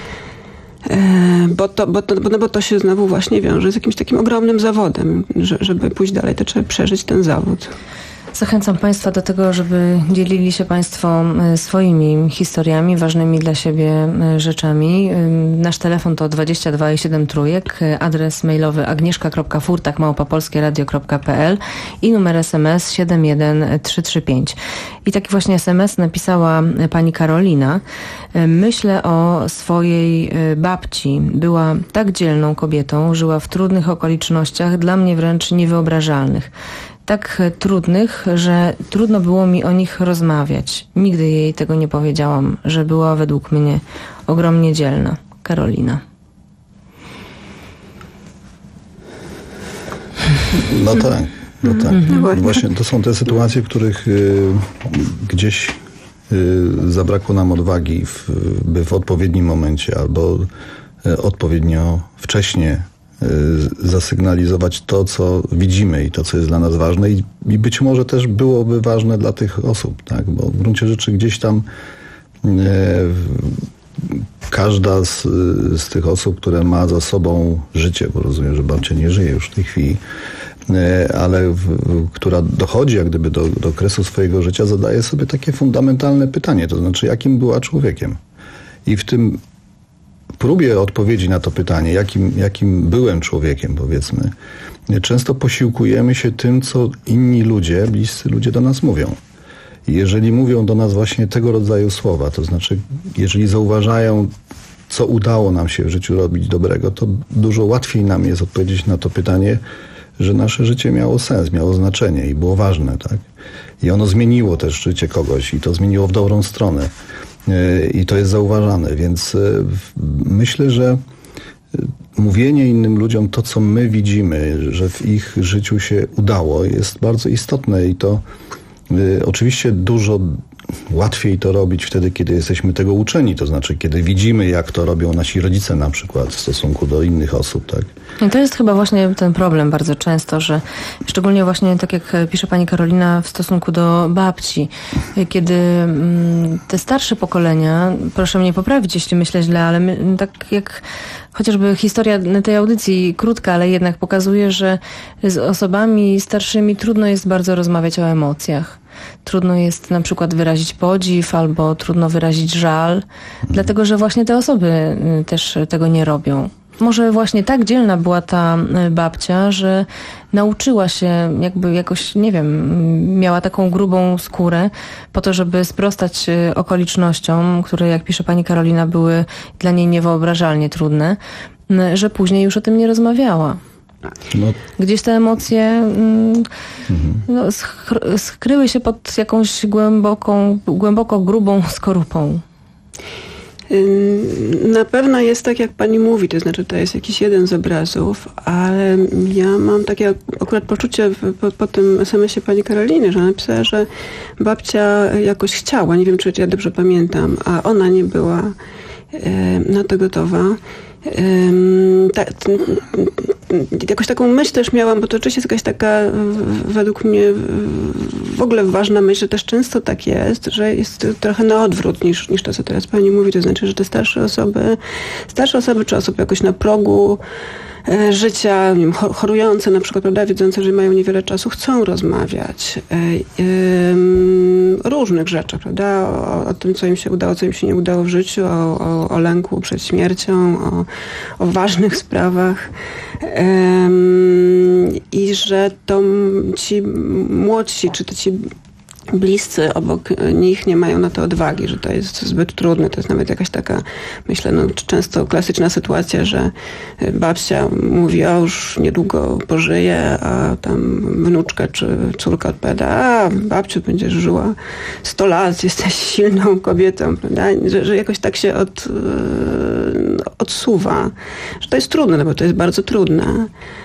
E, bo, to, bo, to, bo, no bo to się znowu właśnie wiąże z jakimś takim ogromnym zawodem. Że, żeby pójść dalej, to trzeba przeżyć ten zawód. Zachęcam Państwa do tego, żeby dzielili się Państwo swoimi historiami, ważnymi dla siebie rzeczami. Nasz telefon to dwadzieścia dwa i siedem trójek, adres mailowy agnieszka kropka furtak małpa polskie radio kropka p l i numer es em es siedem jeden trzy trzy pięć. I taki właśnie es em es napisała pani Karolina. Myślę o swojej babci. Była tak dzielną kobietą, żyła w trudnych okolicznościach, dla mnie wręcz niewyobrażalnych. Tak trudnych, że trudno było mi o nich rozmawiać. Nigdy jej tego nie powiedziałam, że była według mnie ogromnie dzielna. Karolina. No tak, no tak. Mm-hmm. Właśnie to są te sytuacje, w których y, gdzieś y, zabrakło nam odwagi, w, by w odpowiednim momencie albo y, odpowiednio wcześnie zasygnalizować to, co widzimy i to, co jest dla nas ważne i, i być może też byłoby ważne dla tych osób, tak? Bo w gruncie rzeczy gdzieś tam e, każda z, z tych osób, które ma za sobą życie, bo rozumiem, że babcia nie żyje już w tej chwili, e, ale w, która dochodzi jak gdyby do, do kresu swojego życia, zadaje sobie takie fundamentalne pytanie, to znaczy jakim była człowiekiem. I w tym próbie odpowiedzi na to pytanie, jakim, jakim byłem człowiekiem, powiedzmy, często posiłkujemy się tym, co inni ludzie, bliscy ludzie do nas mówią. jeżeli mówią do nas właśnie tego rodzaju słowa, to znaczy jeżeli zauważają, co udało nam się w życiu robić dobrego, to dużo łatwiej nam jest odpowiedzieć na to pytanie, że nasze życie miało sens, miało znaczenie i było ważne, tak? I ono zmieniło też życie kogoś i to zmieniło w dobrą stronę. I to jest zauważane, więc myślę, że mówienie innym ludziom to, co my widzimy, że w ich życiu się udało, jest bardzo istotne i to y, oczywiście dużo łatwiej to robić wtedy, kiedy jesteśmy tego uczeni, to znaczy, kiedy widzimy, jak to robią nasi rodzice na przykład w stosunku do innych osób, tak? I to jest chyba właśnie ten problem bardzo często, że szczególnie właśnie tak jak pisze pani Karolina w stosunku do babci, kiedy mm, te starsze pokolenia, proszę mnie poprawić, jeśli myślę źle, ale my, tak jak chociażby historia tej audycji krótka, ale jednak pokazuje, że z osobami starszymi trudno jest bardzo rozmawiać o emocjach. Trudno jest na przykład wyrazić podziw albo trudno wyrazić żal, hmm. dlatego że właśnie te osoby też tego nie robią. Może właśnie tak dzielna była ta babcia, że nauczyła się jakby jakoś, nie wiem, miała taką grubą skórę po to, żeby sprostać okolicznościom, które, jak pisze pani Karolina, były dla niej niewyobrażalnie trudne, że później już o tym nie rozmawiała. No. Gdzieś te emocje mm, no, sch- skryły się pod jakąś głęboką, głęboko grubą skorupą. Na pewno jest tak, jak pani mówi, to znaczy to jest jakiś jeden z obrazów, ale ja mam takie akurat poczucie po, po tym es em esie pani Karoliny, że ona napisała, że babcia jakoś chciała, nie wiem, czy ja dobrze pamiętam, a ona nie była e, na to gotowa. Ta, t, jakoś taką myśl też miałam, bo to oczywiście jest jakaś taka według mnie w ogóle ważna myśl, że też często tak jest, że jest trochę na odwrót niż, niż to, co teraz pani mówi. To znaczy, że te starsze osoby, starsze osoby czy osoby jakoś na progu życia, nie wiem, chorujące na przykład, prawda, wiedzące, że mają niewiele czasu, chcą rozmawiać o różnych rzeczach, prawda, o, o tym, co im się udało, co im się nie udało w życiu, o, o, o lęku przed śmiercią, o, o ważnych sprawach i że to ci młodsi, czy to ci bliscy obok nich nie mają na to odwagi, że to jest zbyt trudne. To jest nawet jakaś taka, myślę, no, często klasyczna sytuacja, że babcia mówi, o już niedługo pożyje, a tam wnuczka czy córka odpowiada, a babciu, będziesz żyła sto lat, jesteś silną kobietą, prawda? Że, że jakoś tak się od, odsuwa. Że to jest trudne, no bo to jest bardzo trudne.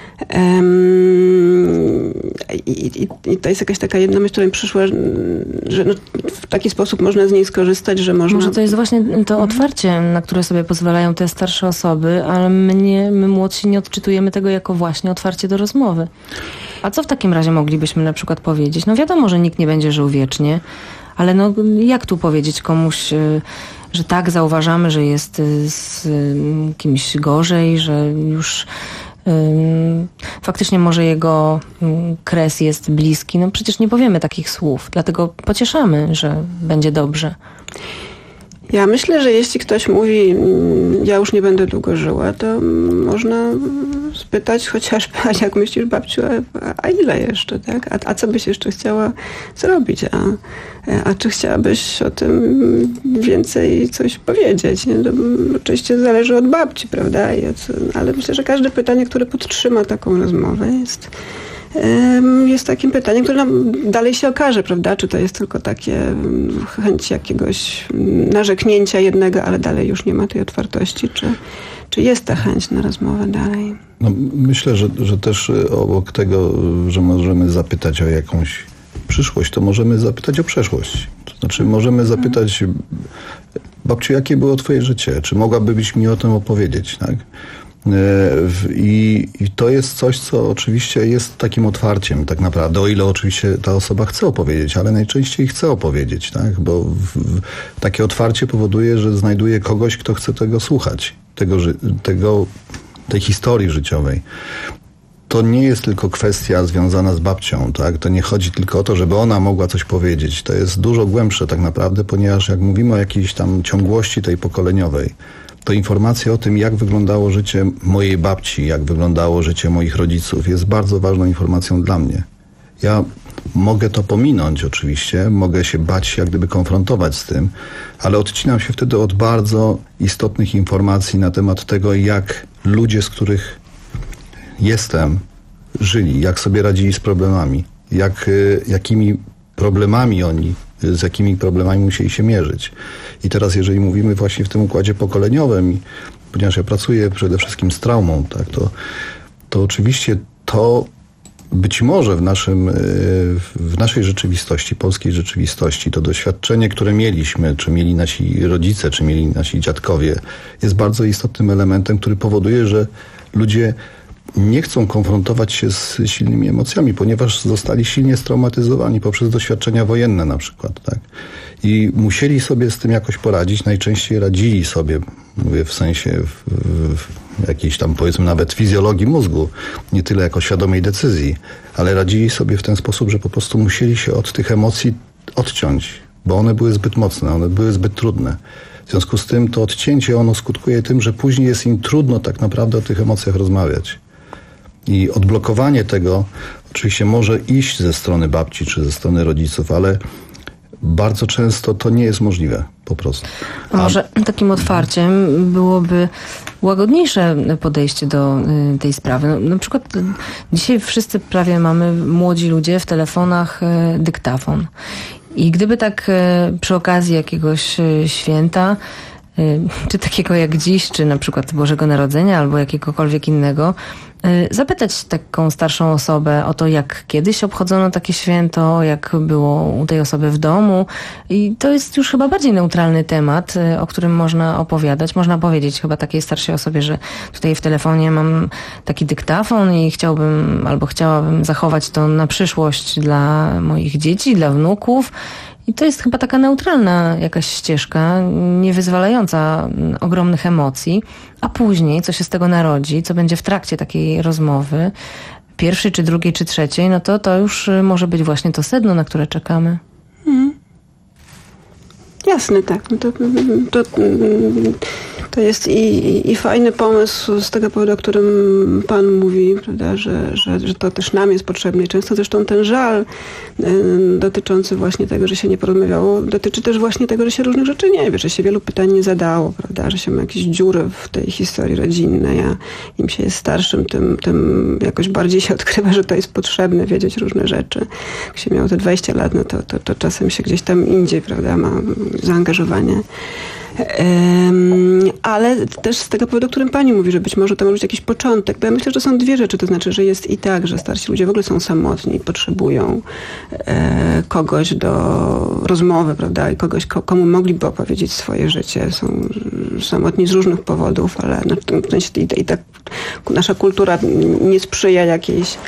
Um, i, i, I to jest jakaś taka jedna myśl, która mi przyszła, że no, w taki sposób można z niej skorzystać, że można... Może to jest właśnie to otwarcie, na które sobie pozwalają te starsze osoby, ale my, nie, my młodsi nie odczytujemy tego jako właśnie otwarcie do rozmowy. A co w takim razie moglibyśmy na przykład powiedzieć? No wiadomo, że nikt nie będzie żył wiecznie, ale no jak tu powiedzieć komuś, że tak, zauważamy, że jest z kimś gorzej, że już faktycznie może jego kres jest bliski. No przecież nie powiemy takich słów, dlatego pocieszamy, że będzie dobrze. Ja myślę, że jeśli ktoś mówi, ja już nie będę długo żyła, to można spytać chociażby, a jak myślisz, babciu, a, a ile jeszcze, tak? A, a co byś jeszcze chciała zrobić? A, a czy chciałabyś o tym więcej coś powiedzieć? Nie? To oczywiście zależy od babci, prawda? I od, ale myślę, że każde pytanie, które podtrzyma taką rozmowę, jest... jest takim pytaniem, które nam dalej się okaże, prawda? Czy to jest tylko takie chęć jakiegoś narzeknięcia jednego, ale dalej już nie ma tej otwartości, czy, czy jest ta chęć na rozmowę dalej? No, myślę, że, że też obok tego, że możemy zapytać o jakąś przyszłość, to możemy zapytać o przeszłość. To znaczy możemy zapytać, babciu, jakie było twoje życie? Czy mogłabyś mi o tym opowiedzieć, tak? I, I to jest coś, co oczywiście jest takim otwarciem tak naprawdę, o ile oczywiście ta osoba chce opowiedzieć, ale najczęściej chce opowiedzieć, tak? Bo w, w, takie otwarcie powoduje, że znajduje kogoś, kto chce tego słuchać, tego, tego, tej historii życiowej. To nie jest tylko kwestia związana z babcią, tak? To nie chodzi tylko o to, żeby ona mogła coś powiedzieć. To jest dużo głębsze tak naprawdę, ponieważ jak mówimy o jakiejś tam ciągłości tej pokoleniowej, to informacja o tym, jak wyglądało życie mojej babci, jak wyglądało życie moich rodziców, jest bardzo ważną informacją dla mnie. Ja mogę to pominąć oczywiście, mogę się bać jak gdyby konfrontować z tym, ale odcinam się wtedy od bardzo istotnych informacji na temat tego, jak ludzie, z których jestem, żyli, jak sobie radzili z problemami, jak, jakimi problemami oni, z jakimi problemami musieli się mierzyć. I teraz jeżeli mówimy właśnie w tym układzie pokoleniowym, ponieważ ja pracuję przede wszystkim z traumą, tak, to, to oczywiście to być może w, naszym, w naszej rzeczywistości, polskiej rzeczywistości, to doświadczenie, które mieliśmy, czy mieli nasi rodzice, czy mieli nasi dziadkowie, jest bardzo istotnym elementem, który powoduje, że ludzie nie chcą konfrontować się z silnymi emocjami, ponieważ zostali silnie straumatyzowani poprzez doświadczenia wojenne na przykład, tak? I musieli sobie z tym jakoś poradzić. Najczęściej radzili sobie, mówię w sensie w, w jakiejś tam powiedzmy nawet fizjologii mózgu, nie tyle jako świadomej decyzji, ale radzili sobie w ten sposób, że po prostu musieli się od tych emocji odciąć, bo one były zbyt mocne, one były zbyt trudne. W związku z tym to odcięcie, ono skutkuje tym, że później jest im trudno tak naprawdę o tych emocjach rozmawiać. I odblokowanie tego oczywiście może iść ze strony babci czy ze strony rodziców, ale bardzo często to nie jest możliwe po prostu. A może takim otwarciem byłoby łagodniejsze podejście do tej sprawy. No, na przykład dzisiaj wszyscy prawie mamy, młodzi ludzie, w telefonach dyktafon. I gdyby tak przy okazji jakiegoś święta, czy takiego jak dziś, czy na przykład Bożego Narodzenia, albo jakiegokolwiek innego, zapytać taką starszą osobę o to, jak kiedyś obchodzono takie święto, jak było u tej osoby w domu. I to jest już chyba bardziej neutralny temat, o którym można opowiadać. Można powiedzieć chyba takiej starszej osobie, że tutaj w telefonie mam taki dyktafon i chciałbym albo chciałabym zachować to na przyszłość dla moich dzieci, dla wnuków. I to jest chyba taka neutralna jakaś ścieżka, nie wyzwalająca ogromnych emocji, a później, co się z tego narodzi, co będzie w trakcie takiej rozmowy, pierwszej, czy drugiej, czy trzeciej, no to to już może być właśnie to sedno, na które czekamy. Hmm. Jasne, tak. No to, to, to jest i, i fajny pomysł z tego powodu, o którym Pan mówi, prawda, że, że, że to też nam jest potrzebne. I często zresztą ten żal y, dotyczący właśnie tego, że się nie porozmawiało, dotyczy też właśnie tego, że się różnych rzeczy nie wie, że się wielu pytań nie zadało, prawda, że się ma jakieś dziury w tej historii rodzinnej, a im się jest starszym, tym, tym jakoś bardziej się odkrywa, że to jest potrzebne, wiedzieć różne rzeczy. Jak się miało te dwadzieścia lat, no to, to, to czasem się gdzieś tam indziej, prawda, ma zaangażowanie. Um, ale też z tego powodu, o którym Pani mówi, że być może to może być jakiś początek, bo ja myślę, że to są dwie rzeczy, to znaczy, że jest i tak, że starsi ludzie w ogóle są samotni, potrzebują e, kogoś do rozmowy, prawda, i kogoś, komu mogliby opowiedzieć swoje życie. Są samotni z różnych powodów, ale no, w tym sensie i, i tak nasza kultura nie sprzyja jakiejś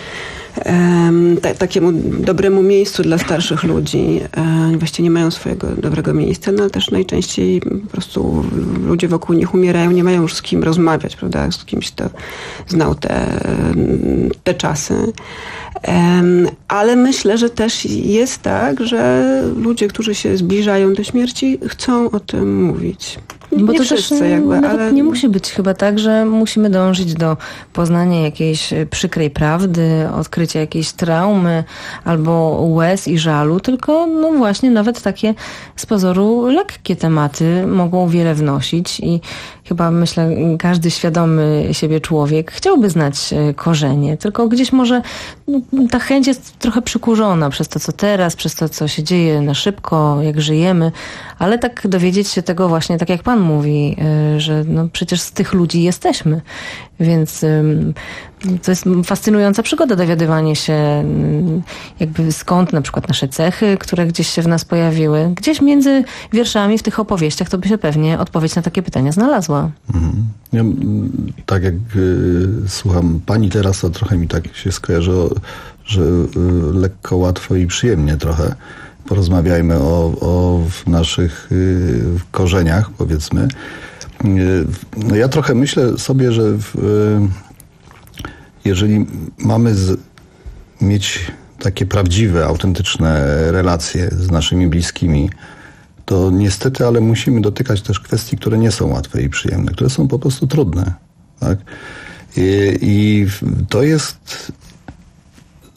Ta, takiemu dobremu miejscu dla starszych ludzi. E, właściwie nie mają swojego dobrego miejsca, no ale też najczęściej po prostu ludzie wokół nich umierają, nie mają już z kim rozmawiać, prawda, z kimś, kto znał te, te czasy. E, ale myślę, że też jest tak, że ludzie, którzy się zbliżają do śmierci, chcą o tym mówić. Bo nie to wszyscy też jakby, nawet ale nie musi być chyba tak, że musimy dążyć do poznania jakiejś przykrej prawdy, odkrycia jakiejś traumy albo łez i żalu, tylko no właśnie nawet takie z pozoru lekkie tematy mogą wiele wnosić i chyba myślę każdy świadomy siebie człowiek chciałby znać korzenie, tylko gdzieś może no, ta chęć jest trochę przykurzona przez to, co teraz, przez to, co się dzieje na szybko, jak żyjemy, ale tak dowiedzieć się tego właśnie, tak jak Pan mówi, że no przecież z tych ludzi jesteśmy, więc to jest fascynująca przygoda, dowiadywanie się jakby skąd na przykład nasze cechy, które gdzieś się w nas pojawiły. Gdzieś między wierszami w tych opowieściach to by się pewnie odpowiedź na takie pytania znalazła. Mhm. Ja, tak jak y, słucham Pani teraz, to trochę mi tak się skojarzyło, że y, lekko, łatwo i przyjemnie trochę. Porozmawiajmy o, o naszych y, korzeniach, powiedzmy. Y, no ja trochę myślę sobie, że w, y, jeżeli mamy z, mieć takie prawdziwe, autentyczne relacje z naszymi bliskimi, to niestety, ale musimy dotykać też kwestii, które nie są łatwe i przyjemne, które są po prostu trudne. Tak? I, i to jest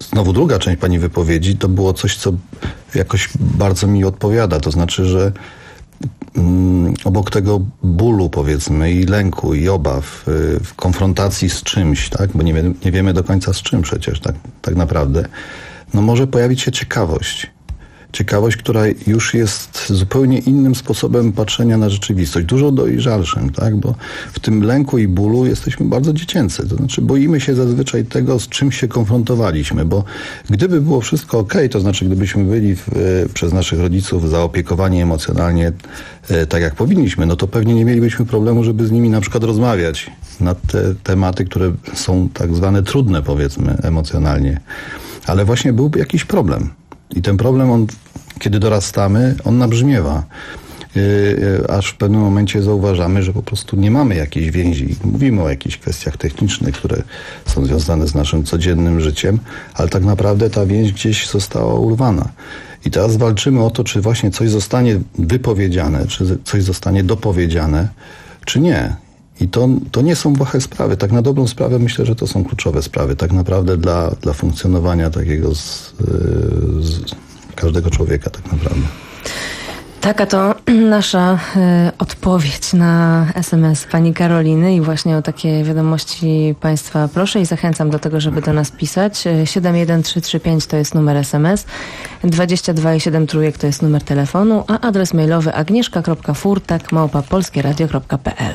znowu druga część pani wypowiedzi to było coś, co jakoś bardzo mi odpowiada. To znaczy, że mm, obok tego bólu, powiedzmy, i lęku, i obaw y, w konfrontacji z czymś, tak, bo nie, wie, nie wiemy do końca z czym przecież tak, tak naprawdę, no może pojawić się ciekawość. Ciekawość, która już jest zupełnie innym sposobem patrzenia na rzeczywistość, dużo dojrzalszym, tak? Bo w tym lęku i bólu jesteśmy bardzo dziecięcy. To znaczy boimy się zazwyczaj tego, z czym się konfrontowaliśmy, bo gdyby było wszystko okej, to znaczy gdybyśmy byli w, przez naszych rodziców zaopiekowani emocjonalnie e, tak jak powinniśmy, no to pewnie nie mielibyśmy problemu, żeby z nimi na przykład rozmawiać na te tematy, które są tak zwane trudne, powiedzmy, emocjonalnie. Ale właśnie byłby jakiś problem. I ten problem, on, kiedy dorastamy, on nabrzmiewa. Yy, yy, aż w pewnym momencie zauważamy, że po prostu nie mamy jakiejś więzi. Mówimy o jakichś kwestiach technicznych, które są związane z naszym codziennym życiem, ale tak naprawdę ta więź gdzieś została urwana. I teraz walczymy o to, czy właśnie coś zostanie wypowiedziane, czy coś zostanie dopowiedziane, czy nie. I to, to nie są błahe sprawy. Tak na dobrą sprawę myślę, że to są kluczowe sprawy. Tak naprawdę dla, dla funkcjonowania takiego z, z każdego człowieka tak naprawdę. Taka to nasza y, odpowiedź na es em es pani Karoliny i właśnie o takie wiadomości Państwa proszę i zachęcam do tego, żeby do nas pisać. siedem jeden trzy trzy pięć to jest numer es em es, dwadzieścia dwa i siedem trójek to jest numer telefonu, a adres mailowy agnieszka kropka furtak małpa polskie radio kropka pe el.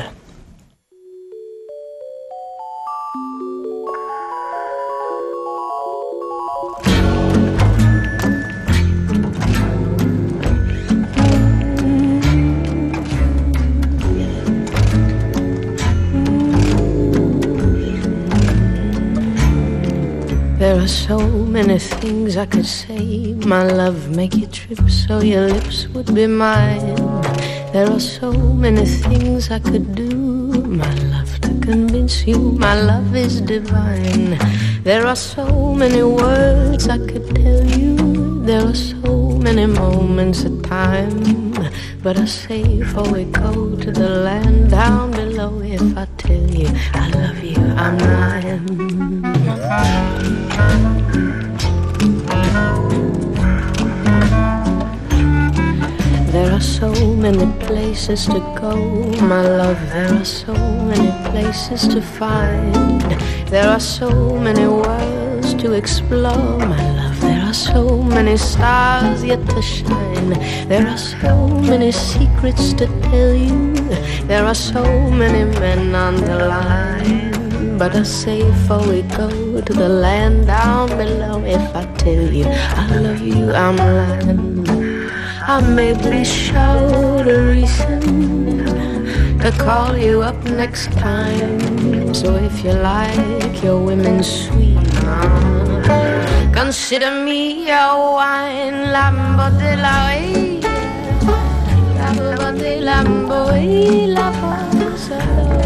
There are so many things I could say. My love, make you trip so your lips would be mine. There are so many things I could do, my love, to convince you my love is divine. There are so many words I could tell you. There are so many moments of time. But I say before we go to the land down below, if I tell you I love you, I'm lying. There are so many places to go, my love, there are so many places to find. There are so many worlds to explore, my love, there are so many stars yet to shine. There are so many secrets to tell you. There are so many men on the line. But I say before we go to the land down below, if I tell you I love you, I'm lying. I may be short a reason to call you up next time. So if you like your women sweet, consider me your wine. Lambo de la way, Lambo de Lambo y la cosa.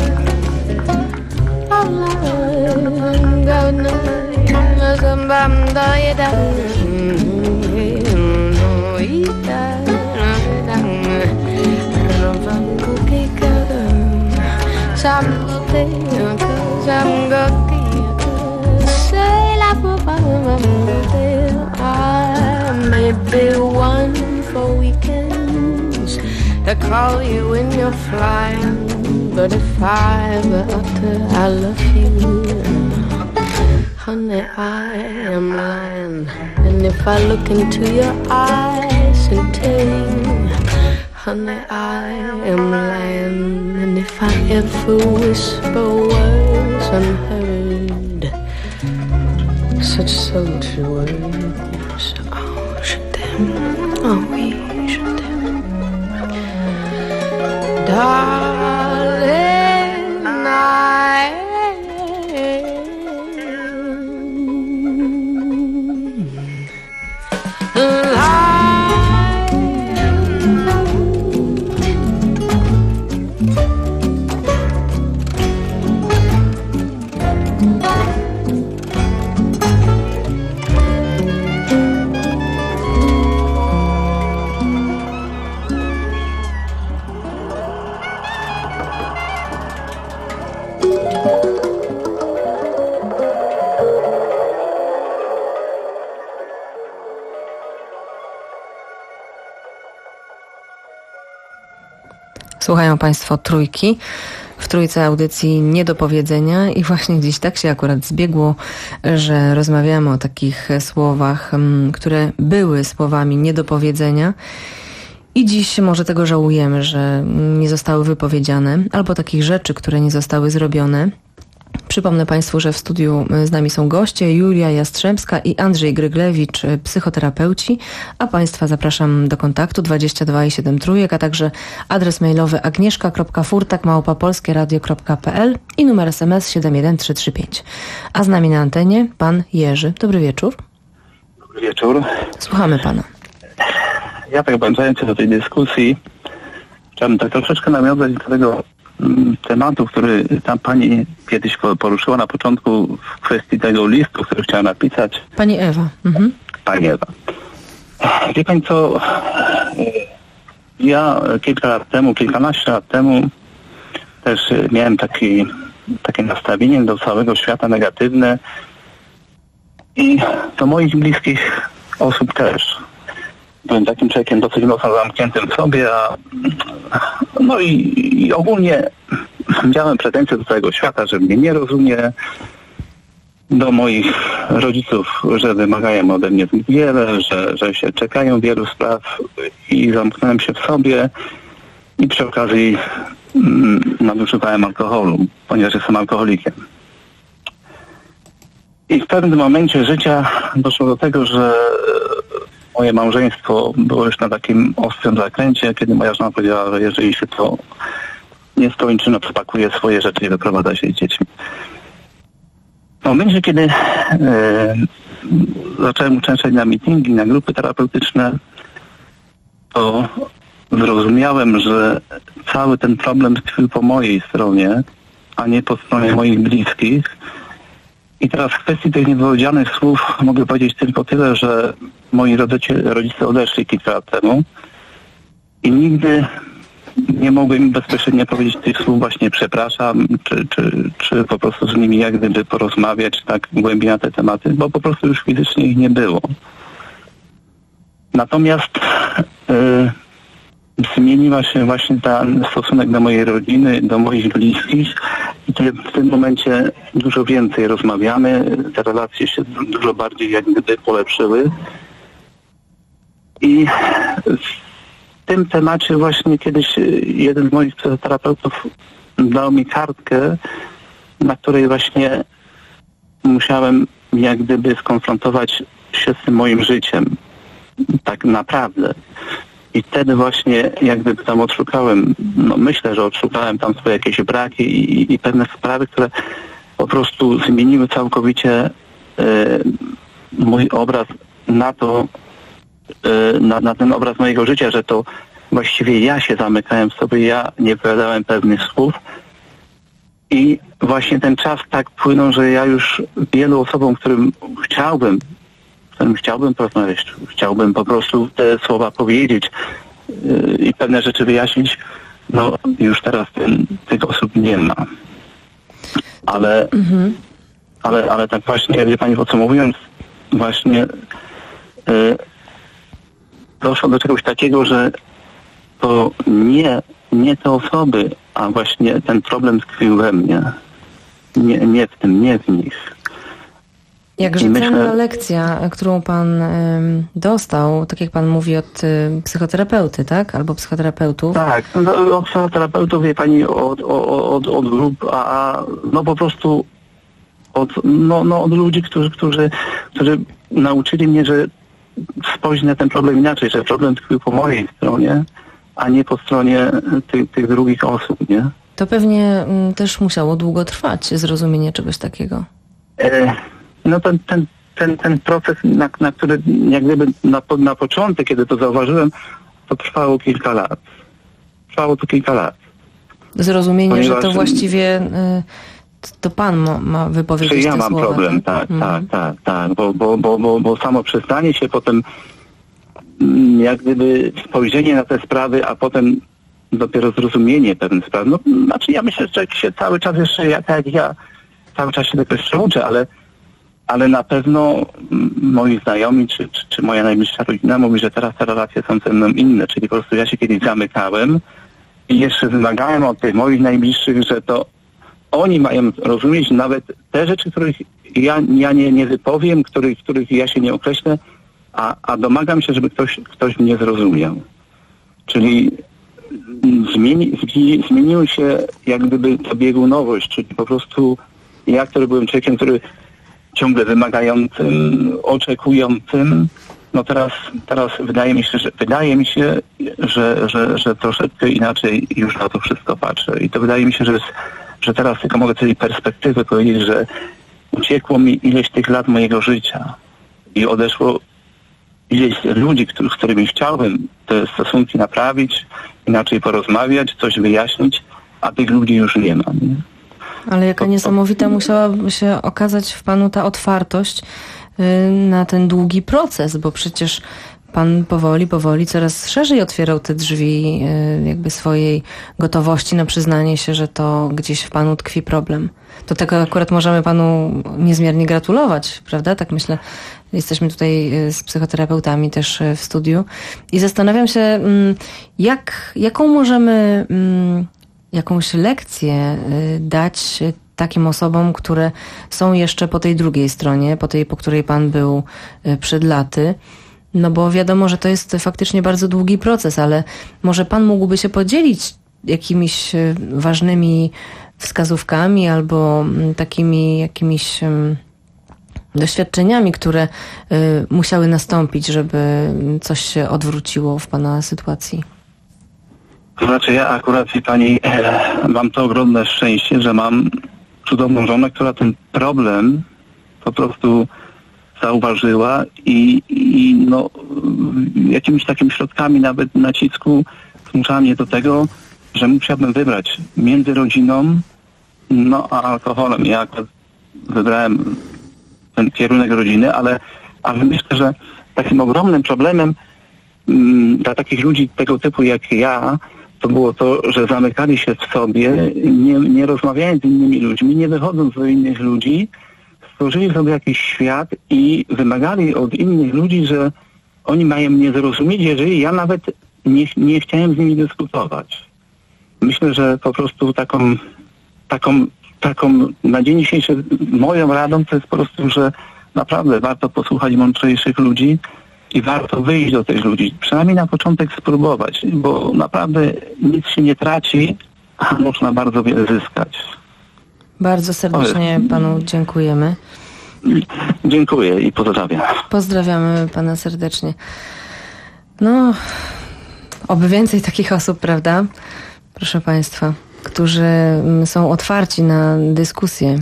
I may be one for weekends to call you when you're flying. But if I ever utter I love you, honey, I am lying. And if I look into your eyes and tell you, honey, I am lying. And if I ever whisper words unheard, such sultry words, oh, je t'aime, oh oui, je t'aime, darling, I Słuchają Państwo Trójki. W Trójce audycji Niedopowiedzenia i właśnie dziś tak się akurat zbiegło, że rozmawiamy o takich słowach, które były słowami niedopowiedzenia i dziś może tego żałujemy, że nie zostały wypowiedziane, albo takich rzeczy, które nie zostały zrobione. Przypomnę Państwu, że w studiu z nami są goście Julia Jastrzębska i Andrzej Gryglewicz, psychoterapeuci, a Państwa zapraszam do kontaktu dwadzieścia dwa i siedem trójek, a także adres mailowy agnieszka kropka furtak małpa polskieradio kropka pe el i numer es em es siedem jeden trzy trzy pięć. A z nami na antenie pan Jerzy. Dobry wieczór. Dobry wieczór. Słuchamy Pana. Ja tak włączając się do tej dyskusji, chciałbym tak troszeczkę nawiązać do tego tematu, który tam pani kiedyś poruszyła na początku w kwestii tego listu, który chciała napisać. Pani Ewa. Mhm. Pani Ewa. Wie pani co, ja kilka lat temu, kilkanaście lat temu też miałem taki, takie nastawienie do całego świata negatywne i do moich bliskich osób też. Byłem takim człowiekiem dosyć mocno zamkniętym w sobie, a no i, i ogólnie miałem pretensje do całego świata, że mnie nie rozumie, do moich rodziców, że wymagają ode mnie zbyt wiele, że, że się czekają wielu spraw i zamknąłem się w sobie i przy okazji mm, nadużywałem alkoholu, ponieważ jestem alkoholikiem. I w pewnym momencie życia doszło do tego, że moje małżeństwo było już na takim ostrym zakręcie, kiedy moja żona powiedziała, że jeżeli się to nie skończy, no to pakuje swoje rzeczy i wyprowadza się z dziećmi. W momencie, kiedy e, zacząłem uczęszczać na mityngi, na grupy terapeutyczne, to zrozumiałem, że cały ten problem tkwił po mojej stronie, a nie po stronie moich bliskich. I teraz w kwestii tych niewypowiedzianych słów mogę powiedzieć tylko tyle, że moi rodzice, rodzice odeszli kilka lat temu i nigdy nie mogłem im bezpośrednio powiedzieć tych słów właśnie przepraszam, czy, czy, czy po prostu z nimi jak gdyby porozmawiać tak głębiej na te tematy, bo po prostu już fizycznie ich nie było. Natomiast yy, zmieniła się właśnie ten stosunek do mojej rodziny, do moich bliskich i te, w tym momencie dużo więcej rozmawiamy, te relacje się dużo bardziej jak gdyby polepszyły. I w tym temacie właśnie kiedyś jeden z moich psychoterapeutów dał mi kartkę, na której właśnie musiałem jak gdyby skonfrontować się z tym moim życiem. Tak naprawdę. I wtedy właśnie jak gdyby tam odszukałem, no myślę, że odszukałem tam swoje jakieś braki i, i pewne sprawy, które po prostu zmieniły całkowicie y, mój obraz na to, y, na, na ten obraz mojego życia, że to właściwie ja się zamykałem w sobie, ja nie wypowiadałem pewnych słów i właśnie ten czas tak płynął, że ja już wielu osobom, którym chciałbym którym chciałbym porozmawiać, chciałbym po prostu te słowa powiedzieć yy, i pewne rzeczy wyjaśnić, no już teraz ten, tych osób nie ma. Ale, mhm. ale, ale tak właśnie, wie pani podsumowując, właśnie yy, doszło do czegoś takiego, że to nie, nie te osoby, a właśnie ten problem tkwił we mnie. Nie, nie w tym, nie w nich. Jakże cenna lekcja, którą pan y, dostał, tak jak pan mówi, od y, psychoterapeuty, tak? Albo psychoterapeutów. Tak, no, od psychoterapeutów, wie pani, od, od, od grup, a, a no po prostu od, no, no, od ludzi, którzy, którzy, którzy nauczyli mnie, że spojrzeć na ten problem inaczej, że problem tkwił po mojej stronie, a nie po stronie tych, tych drugich osób, nie? To pewnie y, też musiało długo trwać, zrozumienie czegoś takiego. E No ten, ten, ten, ten proces, na, na który jak gdyby na, na początek, kiedy to zauważyłem, to trwało kilka lat. Trwało to kilka lat. Zrozumienie, Ponieważ, że to właściwie y, to pan ma, ma wypowiedzieć te ja mam słowa, problem, tak, tak, mhm. tak, tak, tak, bo, bo, bo, bo, bo samo przestanie się potem jak gdyby spojrzenie na te sprawy, a potem dopiero zrozumienie pewnych spraw. No, znaczy ja myślę, że człowiek się cały czas jeszcze, ja, tak jak ja, cały czas się tego jeszcze uczę, ale ale na pewno moi znajomi, czy, czy, czy moja najbliższa rodzina mówi, że teraz te relacje są ze mną inne, czyli po prostu ja się kiedyś zamykałem I jeszcze wymagałem od tych moich najbliższych, że to oni mają rozumieć nawet te rzeczy, których ja, ja nie, nie wypowiem, których, których ja się nie określę, a, a domagam się, żeby ktoś, ktoś mnie zrozumiał. Czyli zmieni, zmienił się jak gdyby ta biegunowość, czyli po prostu ja, który byłem człowiekiem, który ciągle wymagającym, oczekującym, no teraz, teraz wydaje mi się, że wydaje mi się, że, że, że troszeczkę inaczej już na to wszystko patrzę. I to wydaje mi się, że, jest, że teraz tylko mogę z tej perspektywy powiedzieć, że uciekło mi ileś tych lat mojego życia i odeszło ileś ludzi, których, z którymi chciałbym te stosunki naprawić, inaczej porozmawiać, coś wyjaśnić, a tych ludzi już nie ma. Nie? Ale jaka niesamowita musiała się okazać w panu ta otwartość na ten długi proces, bo przecież pan powoli, powoli coraz szerzej otwierał te drzwi jakby swojej gotowości na przyznanie się, że to gdzieś w panu tkwi problem. Do tego akurat możemy panu niezmiernie gratulować, prawda? Tak myślę. Jesteśmy tutaj z psychoterapeutami też w studiu i zastanawiam się, jak, jaką możemy jakąś lekcję dać takim osobom, które są jeszcze po tej drugiej stronie, po tej, po której pan był przed laty. No bo wiadomo, że to jest faktycznie bardzo długi proces, ale może pan mógłby się podzielić jakimiś ważnymi wskazówkami albo takimi jakimiś doświadczeniami, które musiały nastąpić, żeby coś się odwróciło w pana sytuacji. To znaczy ja akurat, wie pani, mam to ogromne szczęście, że mam cudowną żonę, która ten problem po prostu zauważyła i, i no, jakimiś takimi środkami nawet nacisku zmuszała mnie do tego, że musiałbym wybrać między rodziną no a alkoholem. Ja akurat wybrałem ten kierunek rodziny, ale, ale myślę, że takim ogromnym problemem m, dla takich ludzi tego typu jak ja to było to, że zamykali się w sobie, nie, nie rozmawiając z innymi ludźmi, nie wychodząc do innych ludzi, stworzyli sobie jakiś świat i wymagali od innych ludzi, że oni mają mnie zrozumieć, jeżeli ja nawet nie, nie chciałem z nimi dyskutować. Myślę, że po prostu taką, taką, taką na dzień dzisiejszy moją radą to jest po prostu, że naprawdę warto posłuchać mądrzejszych ludzi i warto wyjść do tych ludzi. Przynajmniej na początek spróbować, bo naprawdę nic się nie traci, a można bardzo wiele zyskać. Bardzo serdecznie panu dziękujemy. Dziękuję i pozdrawiam. Pozdrawiamy pana serdecznie. No, oby więcej takich osób, prawda? Proszę państwa, którzy są otwarci na dyskusję.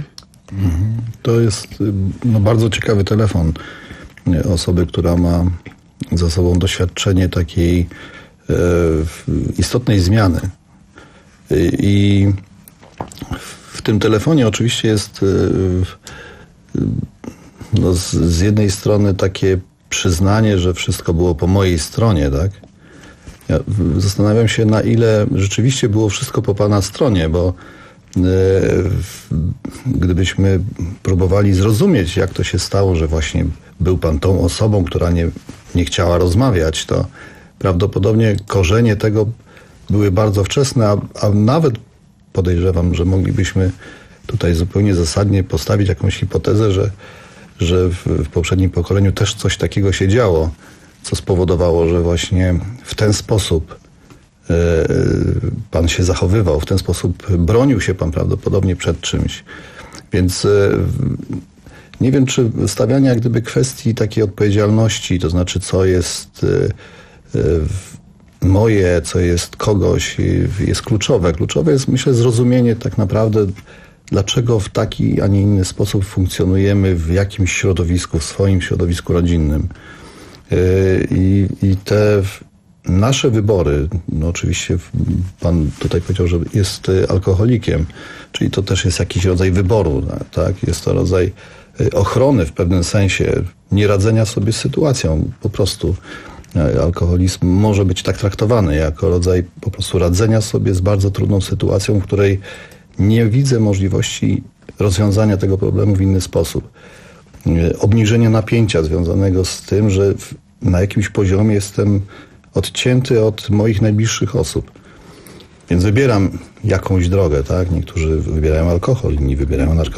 To jest no, bardzo ciekawy telefon osoby, która ma za sobą doświadczenie takiej e, istotnej zmiany. I w tym telefonie oczywiście jest e, no, z, z jednej strony takie przyznanie, że wszystko było po mojej stronie, tak? Ja zastanawiam się, na ile rzeczywiście było wszystko po pana stronie, bo e, gdybyśmy próbowali zrozumieć, jak to się stało, że właśnie był pan tą osobą, która nie, nie chciała rozmawiać, to prawdopodobnie korzenie tego były bardzo wczesne, a, a nawet podejrzewam, że moglibyśmy tutaj zupełnie zasadnie postawić jakąś hipotezę, że, że w, w poprzednim pokoleniu też coś takiego się działo, co spowodowało, że właśnie w ten sposób e, pan się zachowywał, w ten sposób bronił się pan prawdopodobnie przed czymś. Więc e, nie wiem, czy stawianie jak gdyby kwestii takiej odpowiedzialności, to znaczy co jest e, e, moje, co jest kogoś, jest kluczowe. Kluczowe jest, myślę, zrozumienie tak naprawdę, dlaczego w taki, a nie inny sposób funkcjonujemy w jakimś środowisku, w swoim środowisku rodzinnym. I, i te nasze wybory, no oczywiście pan tutaj powiedział, że jest alkoholikiem, czyli to też jest jakiś rodzaj wyboru, tak? Jest to rodzaj ochrony w pewnym sensie, nie radzenia sobie z sytuacją. Po prostu alkoholizm może być tak traktowany jako rodzaj po prostu radzenia sobie z bardzo trudną sytuacją, w której nie widzę możliwości rozwiązania tego problemu w inny sposób. Obniżenie napięcia związanego z tym, że na jakimś poziomie jestem odcięty od moich najbliższych osób. Więc wybieram jakąś drogę, tak? Niektórzy wybierają alkohol, inni wybierają narkotyki.